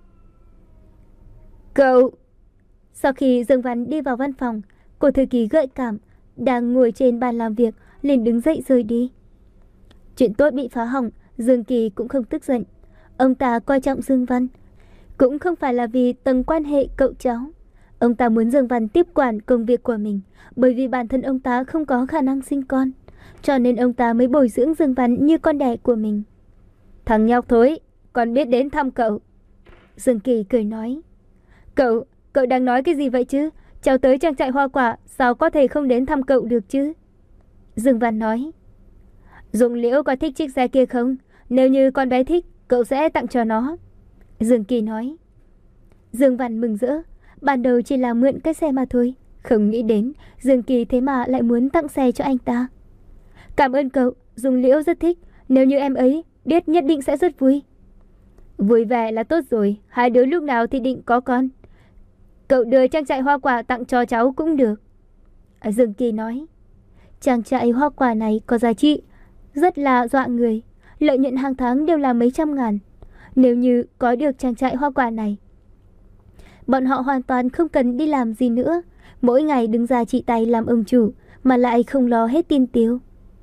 Cậu! Sau khi Dương Văn đi vào văn phòng, cô thư ký gợi cảm đang ngồi trên bàn làm việc liền đứng dậy rời đi. Chuyện tốt bị phá hỏng, Dương Kỳ cũng không tức giận. Ông ta coi trọng Dương Văn cũng không phải là vì tầng quan hệ cậu cháu. Ông ta muốn Dương Văn tiếp quản công việc của mình, bởi vì bản thân ông ta không có khả năng sinh con, cho nên ông ta mới bồi dưỡng Dương Văn như con đẻ của mình. Thằng nhóc thối, còn biết đến thăm cậu. Dương Kỳ cười nói. Cậu, cậu đang nói cái gì vậy chứ? Cháu tới trang trại hoa quả, sao có thể không đến thăm cậu được chứ? Dương Văn nói. Dung Liễu có thích chiếc xe kia không? Nếu như con bé thích, cậu sẽ tặng cho nó. Dương Kỳ nói. Dương Văn mừng rỡ. Ban đầu chỉ là mượn cái xe mà thôi, không nghĩ đến Dương Kỳ thế mà lại muốn tặng xe cho anh ta. Cảm ơn cậu, Dung Liễu rất thích. Nếu như em ấy biết nhất định sẽ rất vui. Vui vẻ là tốt rồi. Hai đứa lúc nào thì định có con. Cậu đưa trang trại hoa quả tặng cho cháu cũng được. Dương Kỳ nói. Trang trại hoa quả này có giá trị rất là dọa người. Lợi nhuận hàng tháng đều là mấy trăm ngàn. Nếu như có được trang trại hoa quả này, bọn họ hoàn toàn không cần đi làm gì nữa. Mỗi ngày đứng ra trị tay làm ông chủ, mà lại không lo hết tiền tiêu.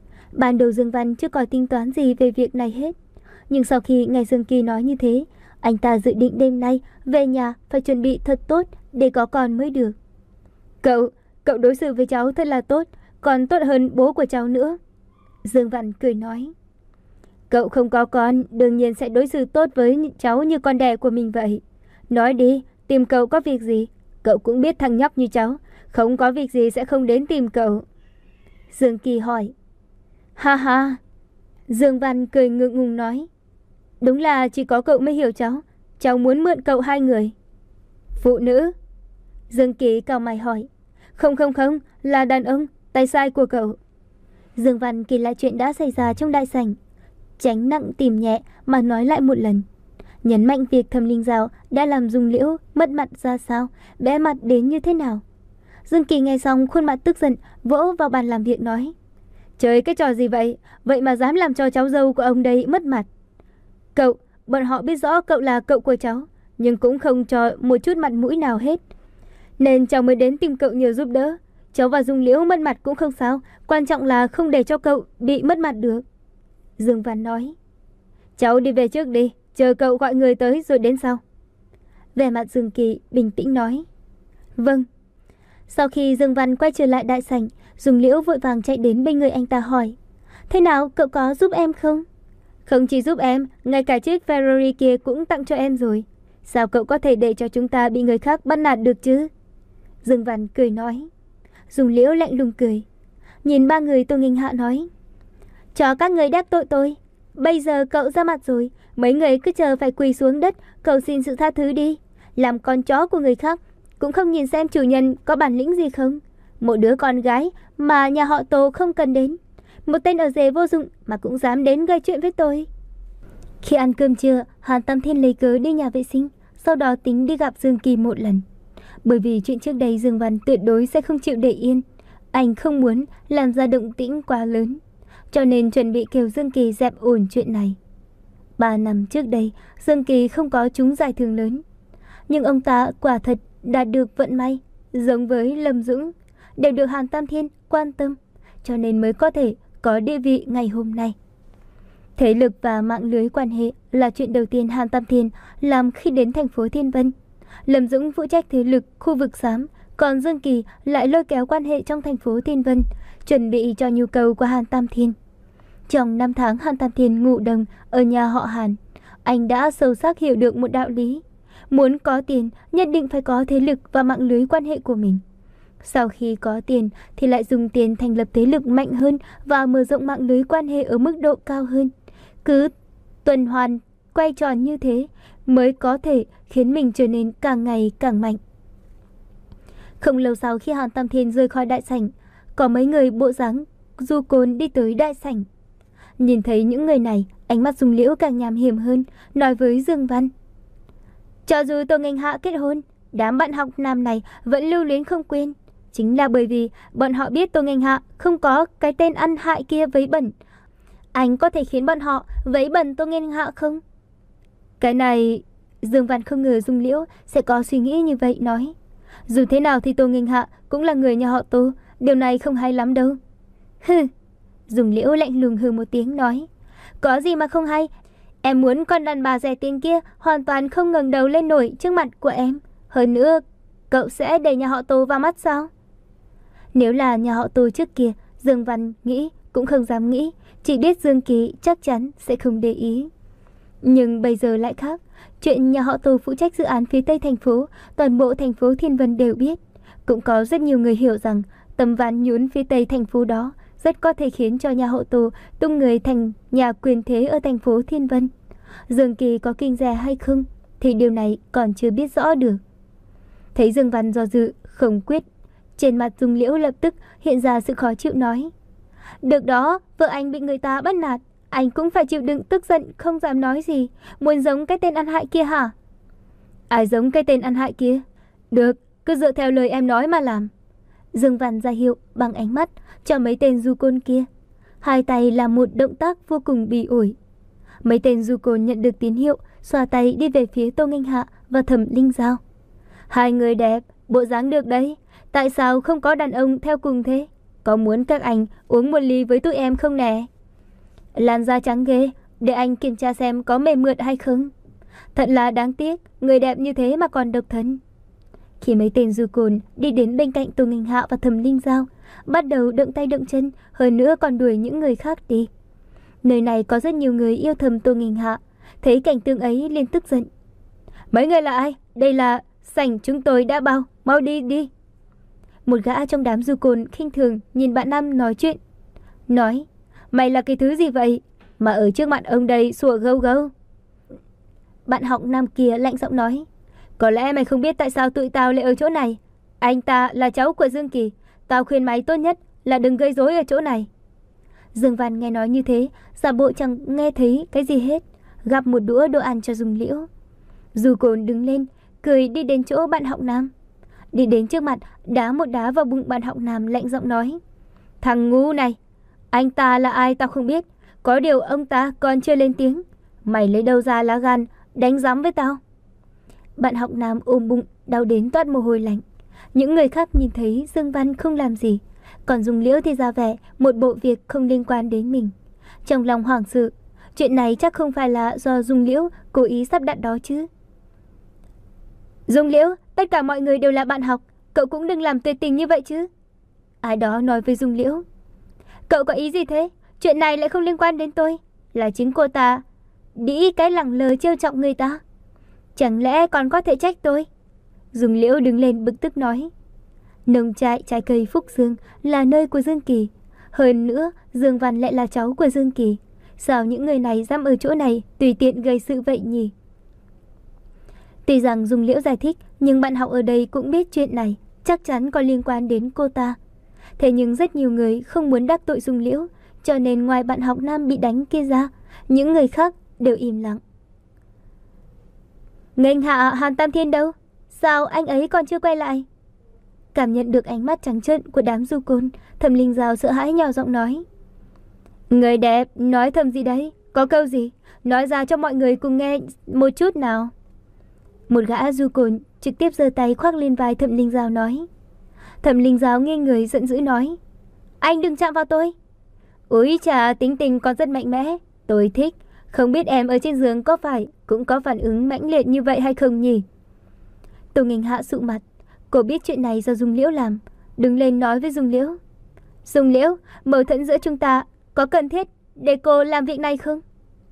Ban đầu Dương Văn chưa có tính toán gì về việc này hết. Nhưng sau khi nghe Dương Kỳ nói như thế, anh ta dự định đêm nay về nhà phải chuẩn bị thật tốt để có con mới được. Cậu, cậu đối xử với cháu thật là tốt, còn tốt hơn bố của cháu nữa. Dương Văn cười nói. Cậu không có con, đương nhiên sẽ đối xử tốt với cháu như con đẻ của mình vậy. Nói đi, tìm cậu có việc gì? Cậu cũng biết thằng nhóc như cháu, không có việc gì sẽ không đến tìm cậu. Dương Kỳ hỏi. Ha ha. Dương Văn cười ngượng ngùng nói. Đúng là chỉ có cậu mới hiểu cháu. Cháu muốn mượn cậu hai người. Phụ nữ? Dương Kỳ cau mày hỏi. Không không không, là đàn ông, tay sai của cậu. Dương Văn kể lại chuyện đã xảy ra trong đại sảnh, tránh nặng tìm nhẹ mà nói lại một lần, nhấn mạnh việc Thẩm Linh Giao đã làm Dung Liễu mất mặt ra sao, bẽ mặt đến như thế nào. Dương Kỳ nghe xong khuôn mặt tức giận, vỗ vào bàn làm việc nói. Trời, cái trò gì vậy? Vậy mà dám làm cho cháu dâu của ông đây mất mặt. Cậu, bọn họ biết rõ cậu là cậu của cháu, nhưng cũng không cho một chút mặt mũi nào hết. Nên cháu mới đến tìm cậu nhờ giúp đỡ. Cháu và Dung Liễu mất mặt cũng không sao, quan trọng là không để cho cậu bị mất mặt được. Dương Văn nói. Cháu đi về trước đi, chờ cậu gọi người tới rồi đến sau. Vẻ mặt Dương Kỳ bình tĩnh nói. Vâng. Sau khi Dương Văn quay trở lại đại sảnh, Dung Liễu vội vàng chạy đến bên người anh ta hỏi. Thế nào, cậu có giúp em không? Không chỉ giúp em, ngay cả chiếc Ferrari kia cũng tặng cho em rồi. Sao cậu có thể để cho chúng ta bị người khác bắt nạt được chứ? Dương Văn cười nói. Dung Liễu lạnh lùng cười. Nhìn ba người Tô Nghênh Hạ nói. Cho các người đắc tội tôi. Bây giờ cậu ra mặt rồi, mấy người cứ chờ phải quỳ xuống đất cầu xin sự tha thứ đi. Làm con chó của người khác, cũng không nhìn xem chủ nhân có bản lĩnh gì không. Một đứa con gái mà nhà họ Tô không cần đến, một tên ở rể vô dụng mà cũng dám đến gây chuyện với tôi. Khi ăn cơm trưa, Hàn Tam Thiên lấy cớ đi nhà vệ sinh, sau đó tính đi gặp Dương Kỳ một lần. Bởi vì chuyện trước đây Dương Văn tuyệt đối sẽ không chịu để yên. Anh không muốn làm ra động tĩnh quá lớn, cho nên chuẩn bị kêu Dương Kỳ dẹp ổn chuyện này. Ba năm trước đây, Dương Kỳ không có trúng giải thưởng lớn, nhưng ông ta quả thật đạt được vận may, giống với Lâm Dũng, đều được Hàn Tam Thiên quan tâm, cho nên mới có thể có địa vị ngày hôm nay. Thế lực và mạng lưới quan hệ là chuyện đầu tiên Hàn Tam Thiên làm khi đến thành phố Thiên Vân. Lâm Dũng phụ trách thế lực khu vực xám, còn Dương Kỳ lại lôi kéo quan hệ trong thành phố Thiên Vân, chuẩn bị cho nhu cầu của Hàn Tam Thiên. Trong năm tháng Hàn Tam Thiên ngụ đồng ở nhà họ Hàn, anh đã sâu sắc hiểu được một đạo lý. Muốn có tiền, nhất định phải có thế lực và mạng lưới quan hệ của mình. Sau khi có tiền thì lại dùng tiền thành lập thế lực mạnh hơn và mở rộng mạng lưới quan hệ ở mức độ cao hơn. Cứ tuần hoàn quay tròn như thế mới có thể khiến mình trở nên càng ngày càng mạnh. Không lâu sau khi Hàn Tam Thiên rời khỏi đại sảnh, có mấy người bộ dáng du côn đi tới đại sảnh. Nhìn thấy những người này, ánh mắt Dung Liễu càng nham hiểm hơn, nói với Dương Văn. Cho dù Tô Nghênh Hạ kết hôn, đám bạn học nam này vẫn lưu luyến không quên. Chính là bởi vì bọn họ biết Tô Nghênh Hạ không có cái tên ăn hại kia vấy bẩn. Anh có thể khiến bọn họ vấy bẩn Tô Nghênh Hạ không? Cái này... Dương Văn không ngờ Dung Liễu sẽ có suy nghĩ như vậy, nói. Dù thế nào thì Tô Nghênh Hạ cũng là người nhà họ Tô, điều này không hay lắm đâu. Hừ. Dung Liễu lạnh lùng hừ một tiếng nói. Có gì mà không hay? Em muốn con đàn bà rẻ tiền kia hoàn toàn không ngẩng đầu lên nổi trước mặt của em. Hơn nữa, cậu sẽ đẩy nhà họ Tô vào mắt sao? Nếu là nhà họ Tô trước kia, Dương Văn nghĩ cũng không dám nghĩ, chỉ biết Dương Kỳ chắc chắn sẽ không để ý. Nhưng bây giờ lại khác. Chuyện nhà họ Tô phụ trách dự án phía Tây thành phố, toàn bộ thành phố Thiên Vân đều biết. Cũng có rất nhiều người hiểu rằng tấm ván nhún phía Tây thành phố đó rất có thể khiến cho nhà họ Tô tung người thành nhà quyền thế ở thành phố Thiên Vân. Dương Kỳ có kinh dè hay không thì điều này còn chưa biết rõ được. Thấy Dương Văn do dự không quyết, trên mặt Dung Liễu lập tức hiện ra sự khó chịu, nói. Được đó, vợ anh bị người ta bắt nạt, anh cũng phải chịu đựng tức giận không dám nói gì. Muốn giống cái tên ăn hại kia hả? Ai giống cái tên ăn hại kia? Được, cứ dựa theo lời em nói mà làm. Dương Văn ra hiệu bằng ánh mắt cho mấy tên du côn kia. Hai tay làm một động tác vô cùng bỉ ổi. Mấy tên du côn nhận được tín hiệu, xoa tay đi về phía Tô Nghênh Hạ và Thẩm Linh Giao. Hai người đẹp, bộ dáng được đấy. Tại sao không có đàn ông theo cùng thế? có muốn các anh uống một ly với tụi em không nè? Làn da trắng ghê, để anh kiểm tra xem có mềm mượt hay không. Thật là đáng tiếc, người đẹp như thế mà còn độc thân. Khi mấy tên du côn đi đến bên cạnh Tô Nghênh Hạ và Thẩm Linh Giao, bắt đầu động tay động chân, hơn nữa còn đuổi những người khác đi. Nơi này có rất nhiều người yêu thầm Tô Nghênh Hạ, thấy cảnh tượng ấy liền tức giận. Mấy người là ai? Đây là sảnh chúng tôi đã bao, mau đi đi. Một gã trong đám du côn khinh thường nhìn bạn nam nói chuyện, nói: Mày là cái thứ gì vậy mà ở trước mặt ông đây sủa gâu gâu? Bạn học nam kia lạnh giọng nói: Có lẽ mày không biết tại sao tụi tao lại ở chỗ này. Anh ta là cháu của Dương Kỳ. Tao khuyên mày tốt nhất là đừng gây rối ở chỗ này. Dương Văn nghe nói như thế, giả bộ chẳng nghe thấy cái gì hết, gắp một đũa đồ ăn cho Dung Liễu. Du côn đứng lên, cười đi đến chỗ bạn học nam. Đi đến trước mặt, đá một đá vào bụng bạn học nam, lạnh giọng nói: Thằng ngu này, anh ta là ai tao không biết, có điều ông ta còn chưa lên tiếng. Mày lấy đâu ra lá gan đánh giám với tao? Bạn học nam ôm bụng, đau đến toát mồ hôi lạnh. Những người khác nhìn thấy Dương Văn không làm gì, còn Dung Liễu thì ra vẻ một bộ việc không liên quan đến mình. Trong lòng hoảng sợ, chuyện này chắc không phải là do Dung Liễu cố ý sắp đặt đó chứ. Dung Liễu, tất cả mọi người đều là bạn học, cậu cũng đừng làm tuyệt tình như vậy chứ. Ai đó nói với Dung Liễu. Cậu có ý gì thế? Chuyện này lại không liên quan đến tôi. Là chính cô ta đĩ cái lẳng lờ trêu chọc người ta. Chẳng lẽ còn có thể trách tôi? Dung Liễu đứng lên bực tức nói. Nông trại trái cây Phúc Dương là nơi của Dương Kỳ. Hơn nữa, Dương Văn lại là cháu của Dương Kỳ. Sao những người này dám ở chỗ này tùy tiện gây sự vậy nhỉ? Tuy rằng Dung Liễu giải thích, nhưng bạn học ở đây cũng biết chuyện này chắc chắn có liên quan đến cô ta. Thế nhưng rất nhiều người không muốn đắc tội Dung Liễu, cho nên ngoài bạn học nam bị đánh kia ra, những người khác đều im lặng. Nghênh Hạ, Hàn Tam Thiên đâu? Sao anh ấy còn chưa quay lại? Cảm nhận được ánh mắt trắng trợn của đám du côn, Thẩm Linh Giao sợ hãi nhỏ giọng nói. Người đẹp, nói thầm gì đấy? Có câu gì? Nói ra cho mọi người cùng nghe một chút nào. Một gã du côn trực tiếp giơ tay khoác lên vai Thẩm Linh Giao nói. Thẩm Linh Giao nghiêng người giận dữ nói. Anh đừng chạm vào tôi. Úi chà, tính tình còn rất mạnh mẽ. Tôi thích. Không biết em ở trên giường có phải cũng có phản ứng mãnh liệt như vậy hay không nhỉ? Tô Nghênh Hạ sụ mặt. Cô biết chuyện này do Dung Liễu làm, đứng lên nói với Dung Liễu. Dung Liễu, mâu thuẫn giữa chúng ta có cần thiết để cô làm việc này không?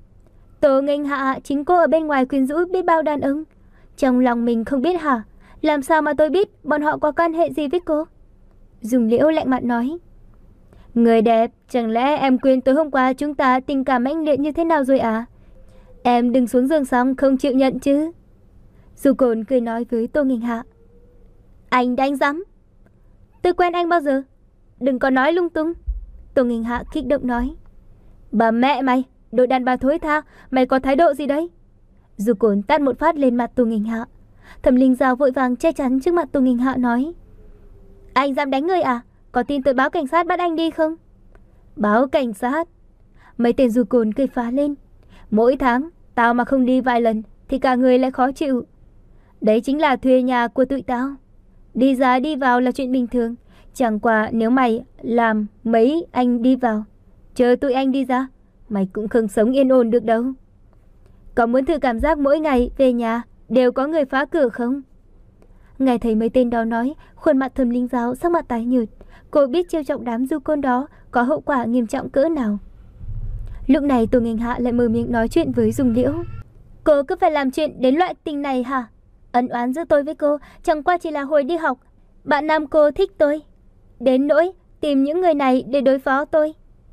Tô Nghênh Hạ, chính cô ở bên ngoài quyến rũ biết bao đàn ông. Trong lòng mình không biết hả? Làm sao mà tôi biết bọn họ có quan hệ gì với cô? Dung Liễu lạnh mặt nói. Người đẹp, chẳng lẽ em quên tối hôm qua chúng ta tình cảm mãnh liệt như thế nào rồi à? Em đừng xuống giường xong không chịu nhận chứ? Du côn cười nói với Tô Nghênh Hạ. Anh đánh rắm. Tôi quen anh bao giờ? Đừng có nói lung tung. Tô Nghênh Hạ kích động nói. Bà mẹ mày, đồ đàn bà thối tha, mày có thái độ gì đấy? Du côn tát một phát lên mặt Tô Nghênh Hạ. Thẩm Linh Giao vội vàng che chắn trước mặt Tô Nghênh Hạ nói. Anh dám đánh người à? Có tin tôi báo cảnh sát bắt anh đi không? Báo cảnh sát? Mấy tên du côn cười phá lên. Mỗi tháng tao mà không đi vài lần thì cả người lại khó chịu. Đấy chính là thuê nhà của tụi tao. Đi ra đi vào là chuyện bình thường. Chẳng qua nếu mày làm mấy anh đi vào, chờ tụi anh đi ra, mày cũng không sống yên ổn được đâu. Có muốn thử cảm giác mỗi ngày về nhà đều có người phá cửa không? Nghe thấy mấy tên đó nói, khuôn mặt Thẩm Linh Giao sắc mặt tái nhợt. Cô biết trêu chọc đám du côn đó có hậu quả nghiêm trọng cỡ nào. Lúc này Tô Nghênh Hạ lại mở miệng nói chuyện với Dung Liễu. Cô cứ phải làm chuyện đến loại tình này hả? Ân oán giữa tôi với cô chẳng qua chỉ là hồi đi học, bạn nam cô thích tôi, đến nỗi tìm những người này để đối phó tôi.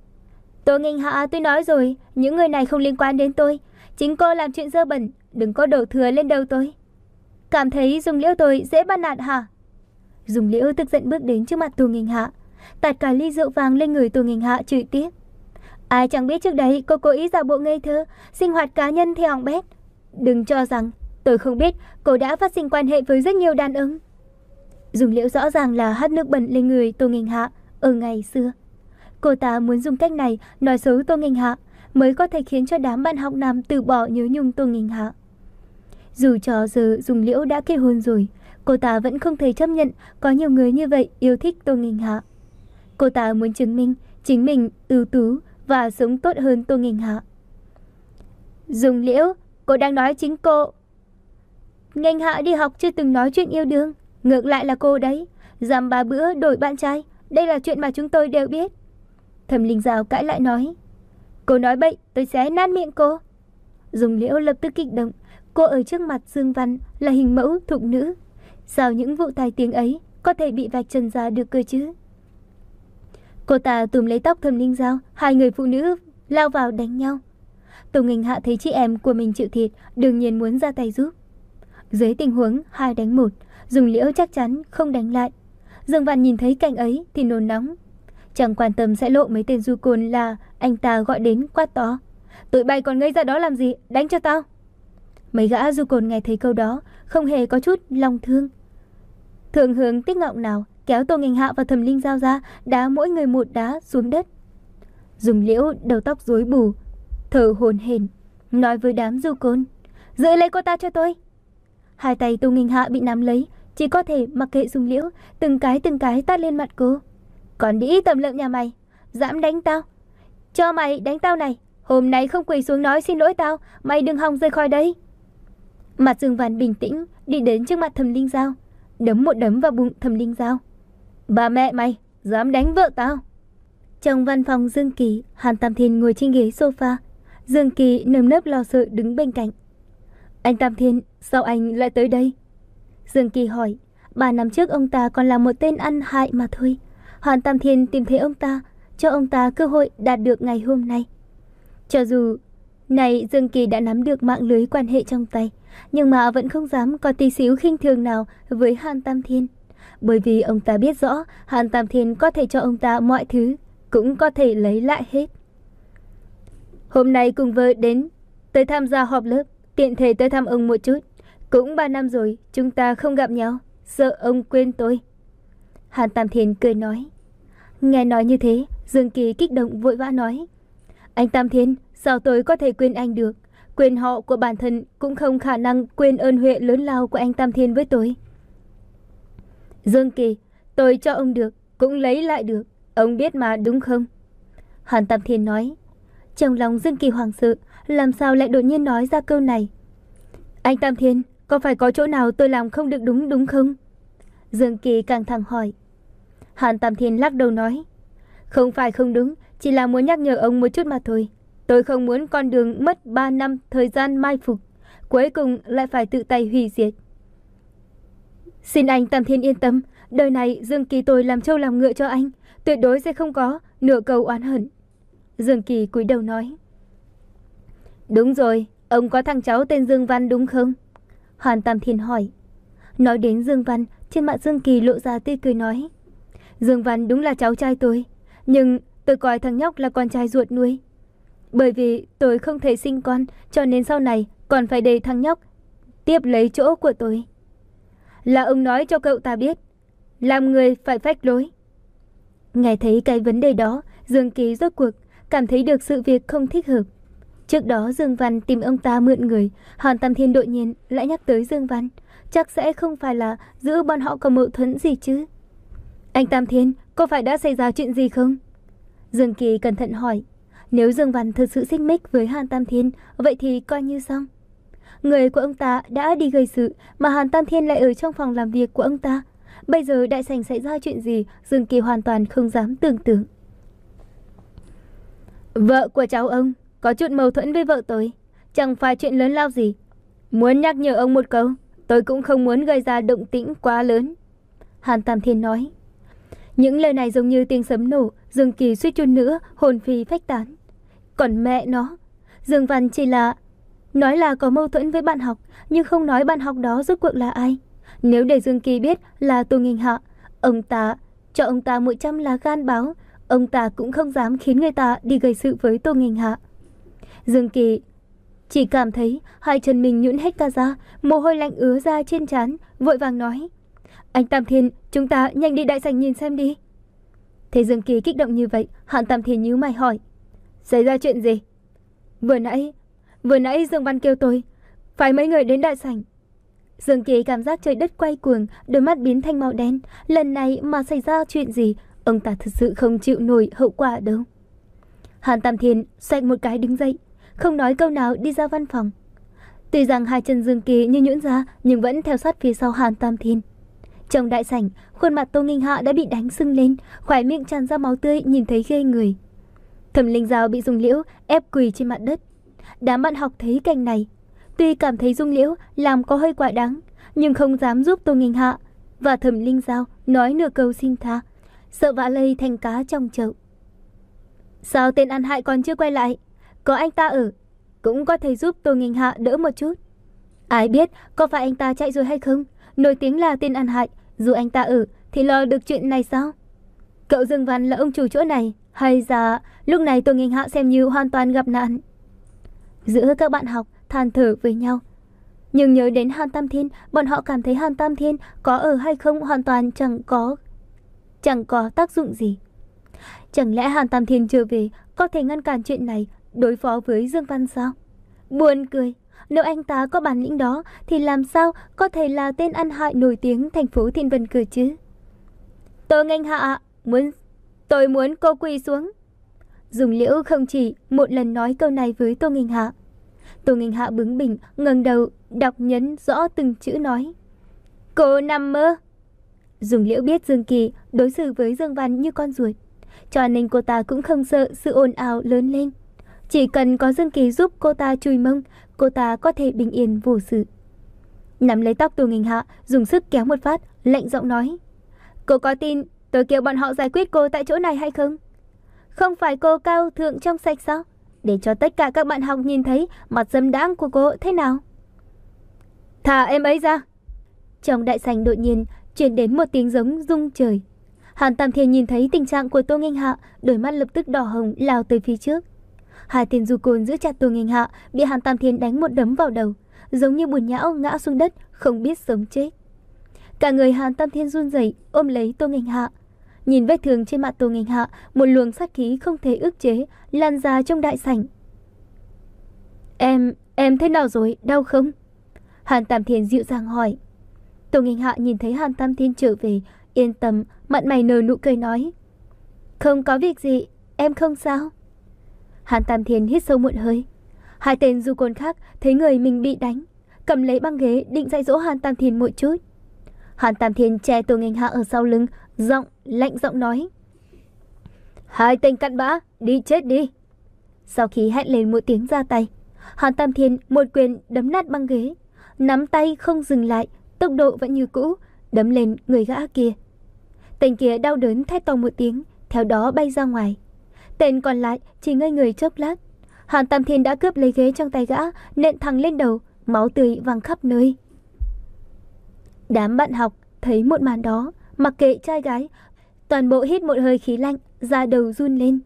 Tô Nghênh Hạ, tôi nói rồi, những người này không liên quan đến tôi. Chính cô làm chuyện dơ bẩn, đừng có đổ thừa lên đầu tôi. Cảm thấy Dung Liễu tôi dễ bắt nạt hả? Dung Liễu tức giận bước đến trước mặt Tô Nghênh Hạ, tạt cả ly rượu vàng lên người Tô Nghênh Hạ chửi tiếp. Ai chẳng biết trước đấy cô cố ý giả bộ ngây thơ, sinh hoạt cá nhân thì hỏng bét. Đừng cho rằng tôi không biết cô đã phát sinh quan hệ với rất nhiều đàn ông. Dung Liễu rõ ràng là hắt nước bẩn lên người Tô Nghênh Hạ ở ngày xưa. Cô ta muốn dùng cách này nói xấu Tô Nghênh Hạ mới có thể khiến cho đám bạn học nam từ bỏ nhớ nhung Tô Nghênh Hạ. Dù cho giờ Dung Liễu đã kết hôn rồi, cô ta vẫn không thể chấp nhận có nhiều người như vậy yêu thích Tô Nghênh Hạ. Cô ta muốn chứng minh chính mình ưu tú và sống tốt hơn Tô Nghênh Hạ. Dùng Liễu, cô đang nói chính cô. Nghênh Hạ đi học chưa từng nói chuyện yêu đương, ngược lại là cô đấy, dăm ba bữa đổi bạn trai, đây là chuyện mà chúng tôi đều biết. Thẩm Linh Giao cãi lại nói, cô nói bậy, tôi sẽ nát miệng cô. Dùng Liễu lập tức kích động, cô ở trước mặt Dương Văn là hình mẫu thục nữ, sao những vụ tai tiếng ấy có thể bị vạch trần ra được cơ chứ? Cô ta túm lấy tóc Thẩm Linh Giao, hai người phụ nữ lao vào đánh nhau. Tô Nghênh Hạ thấy chị em của mình chịu thiệt, đương nhiên muốn ra tay giúp. Dưới tình huống hai đánh một, Dùng Liễu chắc chắn không đánh lại. Dương Văn nhìn thấy cảnh ấy thì nôn nóng, chẳng quan tâm sẽ lộ mấy tên du côn là anh ta gọi đến quát to, tụi bay còn ngây ra đó làm gì, đánh cho tao. Mấy gã du côn nghe thấy câu đó không hề có chút lòng thương, thường hướng tiếc ngọng nào, kéo Tô Nghênh Hạ và Thẩm Linh Giao ra, đá mỗi người một đá xuống đất. Dùng Liễu đầu tóc rối bù, thở hổn hển, nói với đám du côn, giữ lấy cô ta cho tôi. Hai tay Tô Nghênh Hạ bị nắm lấy, chỉ có thể mặc kệ Dùng Liễu, từng cái từng cái tát lên mặt cô. Còn đĩ tầm lợm nhà mày, dám đánh tao, cho mày đánh tao này, hôm nay không quỳ xuống nói xin lỗi tao, mày đừng hòng rời khỏi đây. Mặt Dương Văn bình tĩnh đi đến trước mặt Thẩm Linh Giao, đấm một đấm vào bụng Thẩm Linh Giao. Bà mẹ mày dám đánh vợ tao. Trong văn phòng Dương Kỳ, Hàn Tam Thiên ngồi trên ghế sofa, Dương Kỳ nơm nớp lo sợ đứng bên cạnh. Anh Tam Thiên, sao anh lại tới đây? Dương Kỳ hỏi. Ba năm trước ông ta còn là một tên ăn hại mà thôi. Hàn Tam Thiên tìm thấy ông ta, cho ông ta cơ hội đạt được ngày hôm nay. Cho dù này Dương Kỳ đã nắm được mạng lưới quan hệ trong tay, nhưng mà vẫn không dám có tí xíu khinh thường nào với Hàn Tam Thiên. Bởi vì ông ta biết rõ Hàn Tam Thiên có thể cho ông ta mọi thứ, cũng có thể lấy lại hết. Hôm nay cùng vợ đến tới tham gia họp lớp, tiện thể tới thăm ông một chút. Cũng ba năm rồi chúng ta không gặp nhau, sợ ông quên tôi. Hàn Tam Thiên cười nói. Nghe nói như thế, Dương Kỳ kích động vội vã nói, anh Tam Thiên, sao tôi có thể quên anh được? Quên họ của bản thân cũng không khả năng quên ơn huệ lớn lao của anh Tam Thiên với tôi. Dương Kỳ, tôi cho ông được, cũng lấy lại được, ông biết mà đúng không? Hàn Tam Thiên nói. Trong lòng Dương Kỳ hoảng sợ, làm sao lại đột nhiên nói ra câu này? Anh Tam Thiên, có phải có chỗ nào tôi làm không được đúng đúng không? Dương Kỳ căng thẳng hỏi. Hàn Tam Thiên lắc đầu nói, không phải không đúng, chỉ là muốn nhắc nhở ông một chút mà thôi. Tôi không muốn con đường mất ba năm thời gian mai phục, cuối cùng lại phải tự tay hủy diệt. Xin anh Tam Thiên yên tâm, đời này Dương Kỳ tôi làm trâu làm ngựa cho anh, tuyệt đối sẽ không có nửa câu oán hận. Dương Kỳ cúi đầu nói. Đúng rồi, ông có thằng cháu tên Dương Văn đúng không? Hàn Tam Thiên hỏi. Nói đến Dương Văn, trên mặt Dương Kỳ lộ ra tươi cười nói, Dương Văn đúng là cháu trai tôi, nhưng tôi coi thằng nhóc là con trai ruột nuôi. Bởi vì tôi không thể sinh con, cho nên sau này còn phải để thằng nhóc tiếp lấy chỗ của tôi. Là ông nói cho cậu ta biết, làm người phải phách lối. Nghe thấy cái vấn đề đó, Dương Kỳ rốt cuộc cảm thấy được sự việc không thích hợp. Trước đó Dương Văn tìm ông ta mượn người, Hàn Tam Thiên đột nhiên lại nhắc tới Dương Văn, chắc sẽ không phải là giữa bọn họ có mâu thuẫn gì chứ? Anh Tam Thiên, có phải đã xảy ra chuyện gì không? Dương Kỳ cẩn thận hỏi. Nếu Dương Văn thật sự xích mích với Hàn Tam Thiên, vậy thì coi như xong. Người của ông ta đã đi gây sự, mà Hàn Tam Thiên lại ở trong phòng làm việc của ông ta. Bây giờ đại sảnh xảy ra chuyện gì, Dương Kỳ hoàn toàn không dám tưởng tượng. Vợ của cháu ông có chút mâu thuẫn với vợ tôi, chẳng phải chuyện lớn lao gì. Muốn nhắc nhở ông một câu, tôi cũng không muốn gây ra động tĩnh quá lớn. Hàn Tam Thiên nói. Những lời này giống như tiếng sấm nổ, Dương Kỳ suýt chút nữa hồn phi phách tán. Còn mẹ nó, Dương Văn chỉ là nói là có mâu thuẫn với bạn học, nhưng không nói bạn học đó rốt cuộc là ai. Nếu để Dương Kỳ biết là Tô Nghênh Hạ, ông ta cho ông ta một trăm lá gan báo, ông ta cũng không dám khiến người ta đi gây sự với Tô Nghênh Hạ. Dương Kỳ chỉ cảm thấy hai chân mình nhũn hết cả ra, mồ hôi lạnh ứa ra trên trán, vội vàng nói, anh Tam Thiên, chúng ta nhanh đi đại sảnh nhìn xem đi. Thấy Dương Kỳ kích động như vậy, Hàn Tam Thiên nhíu mày hỏi, xảy ra chuyện gì? Vừa nãy, vừa nãy Dương Văn kêu tôi phải mấy người đến đại sảnh. Dương Kỳ cảm giác trời đất quay cuồng, đôi mắt biến thành màu đen. Lần này mà xảy ra chuyện gì, Ông ta thật sự không chịu nổi hậu quả đâu. Hàn Tam Thiên xoay một cái đứng dậy, không nói câu nào đi ra văn phòng. Tuy rằng hai chân Dương Kỳ như nhũn ra nhưng vẫn theo sát phía sau Hàn Tam Thiên. Trong đại sảnh, khuôn mặt Tô Nghinh Hạ đã bị đánh sưng lên, khóe miệng tràn ra máu tươi, nhìn thấy ghê người. Thẩm Linh Giao bị Dung Liễu ép quỳ trên mặt đất. Đám bạn học thấy cảnh này, tuy cảm thấy Dung Liễu làm có hơi quá đáng, nhưng không dám giúp Tô Nghinh Hạ và Thẩm Linh Giao nói nửa câu xin tha, sợ vạ lây thành cá trong chậu. Sao tên ăn hại còn chưa quay lại? Có anh ta ở, cũng có thể giúp Tô Nghinh Hạ đỡ một chút. Ai biết có phải anh ta chạy rồi hay không? Nổi tiếng là tên ăn hại, dù anh ta ở thì lo được chuyện này sao? Cậu Dương Văn là ông chủ chỗ này, hay là lúc này Tô Nghinh Hạ xem như hoàn toàn gặp nạn? Giữa các bạn học than thở với nhau. Nhưng nhớ đến Hàn Tam Thiên, bọn họ cảm thấy Hàn Tam Thiên có ở hay không hoàn toàn chẳng có chẳng có tác dụng gì. Chẳng lẽ Hàn Tam Thiên trở về có thể ngăn cản chuyện này, đối phó với Dương Văn sao? Buồn cười, nếu anh ta có bản lĩnh đó thì làm sao có thể là tên ăn hại nổi tiếng thành phố Thiên Vân cơ chứ? Tô Nghinh Hạ, muốn tôi muốn cô quỳ xuống. Dung Liễu không chỉ một lần nói câu này với Tô Nghinh Hạ. Tô Nghinh Hạ bướng bỉnh ngẩng đầu, đọc nhấn rõ từng chữ nói: Cô nằm mơ. Dung Liễu biết Dương Kỳ đối xử với Dương Văn như con ruột, cho nên cô ta cũng không sợ sự ồn ào lớn lên. Chỉ cần có Dương Kỳ giúp cô ta chùi mông, cô ta có thể bình yên vô sự. Nắm lấy tóc Tô Nghinh Hạ, dùng sức kéo một phát, lạnh giọng nói: Cô có tin tôi kêu bọn họ giải quyết cô tại chỗ này hay không? Không phải cô cao thượng trong sạch sao? Để cho tất cả các bạn học nhìn thấy mặt dâm đãng của cô thế nào. Thả em ấy ra. Trong đại sảnh đột nhiên truyền đến một tiếng giống rung trời. Hàn Tam Thiên nhìn thấy tình trạng của Tô Nghinh Hạ, đôi mắt lập tức đỏ hồng lao tới phía trước. Hai tên du côn giữ chặt Tô Nghinh Hạ, bị Hàn Tam Thiên đánh một đấm vào đầu, giống như bùn nhão ngã xuống đất, không biết sống chết. Cả người Hàn Tam Thiên run rẩy ôm lấy Tô Nghinh Hạ. Nhìn vết thương trên mặt Tô Nghinh Hạ, một luồng sát khí không thể ức chế lan ra trong đại sảnh. Em, em thế nào rồi, đau không? Hàn Tam Thiên dịu dàng hỏi. Tô Nghinh Hạ nhìn thấy Hàn Tam Thiên trở về, yên tâm, mặt mày nở nụ cười nói: Không có việc gì, em không sao. Hàn Tam Thiên hít sâu một hơi. Hai tên du côn khác thấy người mình bị đánh, cầm lấy băng ghế định dạy dỗ Hàn Tam Thiên một chút. Hàn Tam Thiên che Tô Nghinh Hạ ở sau lưng, giọng lạnh giọng nói: Hai tên cặn bã, đi chết đi. Sau khi hét lên một tiếng ra tay, Hàn Tam Thiên một quyền đấm nát băng ghế, nắm tay không dừng lại, tốc độ vẫn như cũ, đấm lên người gã kia. Tên kia đau đớn thét to một tiếng, theo đó bay ra ngoài. Tên còn lại chỉ ngây người chốc lát. Hàn Tam Thiên đã cướp lấy ghế trong tay gã, nện thẳng lên đầu, máu tươi văng khắp nơi. Đám bạn học thấy một màn đó, mặc kệ trai gái, toàn bộ hít một hơi khí lạnh, da đầu run lên.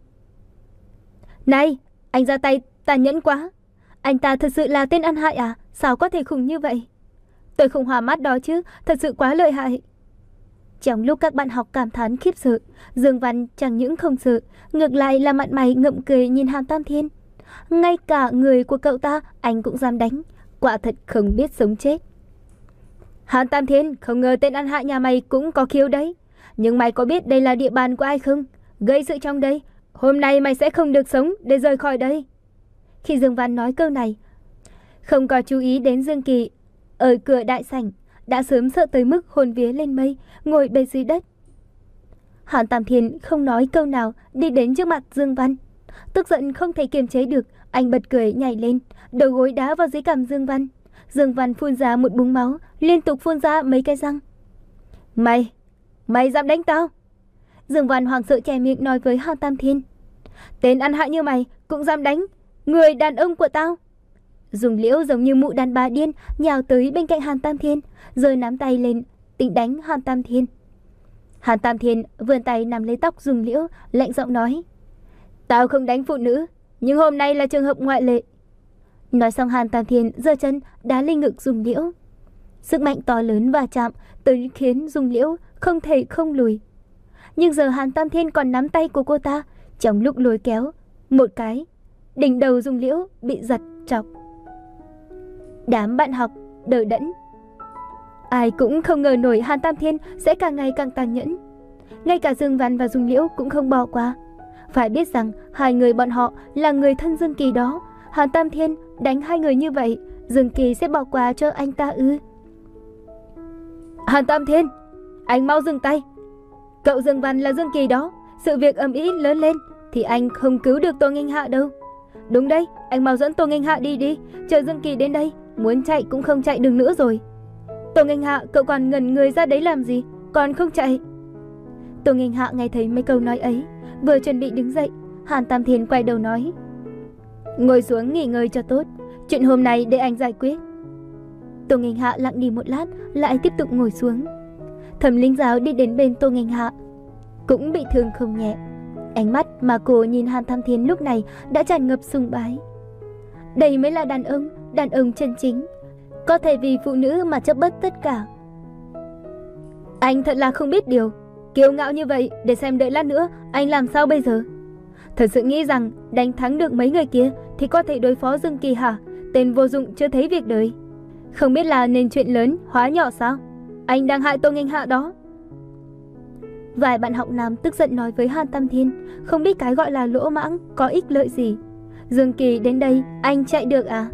Này, anh ra tay tàn nhẫn quá. Anh ta thật sự là tên ăn hại à? Sao có thể khủng như vậy? Tôi không hòa mắt đó chứ, thật sự quá lợi hại. Trong lúc các bạn học cảm thán khiếp sợ, Dương Văn chẳng những không sợ, ngược lại là mặt mày ngậm cười nhìn Hàn Tam Thiên. Ngay cả người của cậu ta anh cũng dám đánh, quả thật không biết sống chết. Hàn Tam Thiên, không ngờ tên ăn hại nhà mày cũng có khiếu đấy. Nhưng mày có biết đây là địa bàn của ai không? Gây sự trong đây, hôm nay mày sẽ không được sống để rời khỏi đây. Khi Dương Văn nói câu này, không có chú ý đến Dương Kỳ ở cửa đại sảnh, đã sớm sợ tới mức hồn vía lên mây, ngồi bệt dưới đất. Hàn Tam Thiên không nói câu nào, đi đến trước mặt Dương Văn. Tức giận không thể kiềm chế được, anh bật cười nhảy lên, đầu gối đá vào dưới cằm Dương Văn. Dương Văn phun ra một búng máu, liên tục phun ra mấy cái răng. Mày, mày dám đánh tao? Dương Văn hoảng sợ che miệng nói với Hàn Tam Thiên. Tên ăn hại như mày cũng dám đánh người đàn ông của tao? Dung Liễu giống như mụ đàn bà điên, nhào tới bên cạnh Hàn Tam Thiên, rồi nắm tay lên định đánh Hàn Tam Thiên. Hàn Tam Thiên vươn tay nắm lấy tóc Dung Liễu, lạnh giọng nói: Tao không đánh phụ nữ, nhưng hôm nay là trường hợp ngoại lệ. Nói xong Hàn Tam Thiên giơ chân đá lên ngực Dung Liễu. Sức mạnh to lớn va chạm tới khiến Dung Liễu không thể không lùi. Nhưng giờ Hàn Tam Thiên còn nắm tay của cô ta, trong lúc lôi kéo một cái, đỉnh đầu Dung Liễu bị giật trọc. Đám bạn học đờ đẫn. Ai cũng không ngờ nổi Hàn Tam Thiên sẽ càng ngày càng tàn nhẫn. Ngay cả Dương Văn và Dung Liễu cũng không bỏ qua. Phải biết rằng hai người bọn họ là người thân Dương Kỳ đó. Hàn Tam Thiên đánh hai người như vậy, Dương Kỳ sẽ bỏ qua cho anh ta ư? Hàn Tam Thiên, anh mau dừng tay. Cậu Dương Văn là Dương Kỳ đó. Sự việc ầm ĩ lớn lên thì anh không cứu được Tô Nghênh Hạ đâu. Đúng đấy, anh mau dẫn Tô Nghênh Hạ đi đi. Chờ Dương Kỳ đến đây, muốn chạy cũng không chạy được nữa rồi. Tô Nghênh Hạ, cậu còn ngẩn người ra đấy làm gì? Còn không chạy? Tô Nghênh Hạ nghe thấy mấy câu nói ấy, vừa chuẩn bị đứng dậy, Hàn Tam Thiên quay đầu nói: ngồi xuống nghỉ ngơi cho tốt, chuyện hôm nay để anh giải quyết. Tô Nghênh Hạ lặng đi một lát, lại tiếp tục ngồi xuống. Thẩm Linh Giáo đi đến bên Tô Nghênh Hạ, cũng bị thương không nhẹ. Ánh mắt mà cô nhìn Hàn Tam Thiên lúc này đã tràn ngập sùng bái. Đây mới là đàn ông, đàn ông chân chính, có thể vì phụ nữ mà chấp bất tất cả. Anh thật là không biết điều, kiêu ngạo như vậy, để xem đợi lát nữa anh làm sao bây giờ. Thật sự nghĩ rằng đánh thắng được mấy người kia thì có thể đối phó Dương Kỳ hả? Tên vô dụng chưa thấy việc đời. Không biết là nên chuyện lớn hóa nhỏ sao? Anh đang hại Tô Nghênh Hạ đó. Vài bạn học nam tức giận nói với Hàn Tam Thiên, không biết cái gọi là lỗ mãng có ích lợi gì. Dương Kỳ đến đây, anh chạy được à?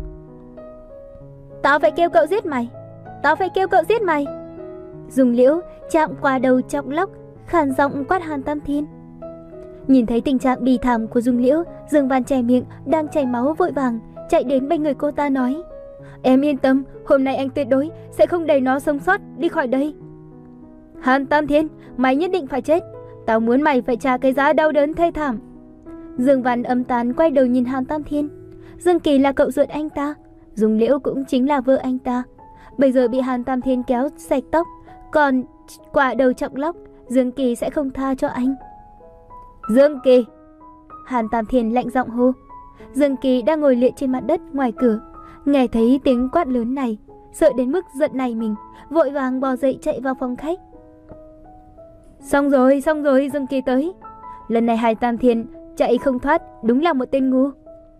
Tao phải kêu cậu giết mày, tao phải kêu cậu giết mày. Dung Liễu chạm qua đầu chọc lóc, khàn giọng quát Hàn Tam Thiên. Nhìn thấy tình trạng bi thảm của Dung Liễu, Dương Văn che miệng đang chảy máu vội vàng chạy đến bên người cô ta nói: em yên tâm, hôm nay anh tuyệt đối sẽ không để nó sống sót đi khỏi đây. Hàn Tam Thiên, mày nhất định phải chết, tao muốn mày phải trả cái giá đau đớn thê thảm. Dương Văn âm tàn quay đầu nhìn Hàn Tam Thiên. Dương Kỳ là cậu ruột anh ta, Dung Liễu cũng chính là vợ anh ta. Bây giờ bị Hàn Tam Thiên kéo sạch tóc, còn quả đầu chọc lóc, Dương Kỳ sẽ không tha cho anh. Dương Kỳ! Hàn Tam Thiên lạnh giọng hô. Dương Kỳ đang ngồi liệt trên mặt đất ngoài cửa, nghe thấy tiếng quát lớn này, sợ đến mức giận này mình, vội vàng bò dậy chạy vào phòng khách. Xong rồi, xong rồi, Dương Kỳ tới. Lần này Hàn Tam Thiên chạy không thoát, đúng là một tên ngu.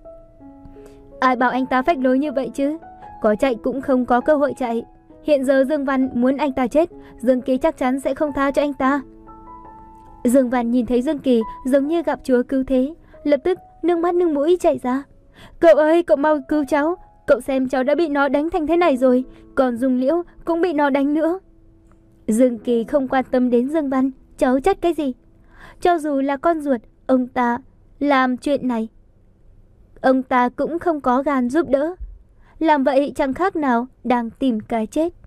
Ai bảo anh ta phách lối như vậy chứ? Có chạy cũng không có cơ hội chạy. Hiện giờ Dương Văn muốn anh ta chết, Dương Kỳ chắc chắn sẽ không tha cho anh ta. Dương Văn nhìn thấy Dương Kỳ giống như gặp chúa cứu thế, lập tức nước mắt nước mũi chảy ra. Cậu ơi, cậu mau cứu cháu, cậu xem cháu đã bị nó đánh thành thế này rồi, còn Dung Liễu cũng bị nó đánh nữa. Dương Kỳ không quan tâm đến Dương Văn, cháu trách cái gì? Cho dù là con ruột, ông ta làm chuyện này, ông ta cũng không có gan giúp đỡ. Làm vậy chẳng khác nào đang tìm cái chết.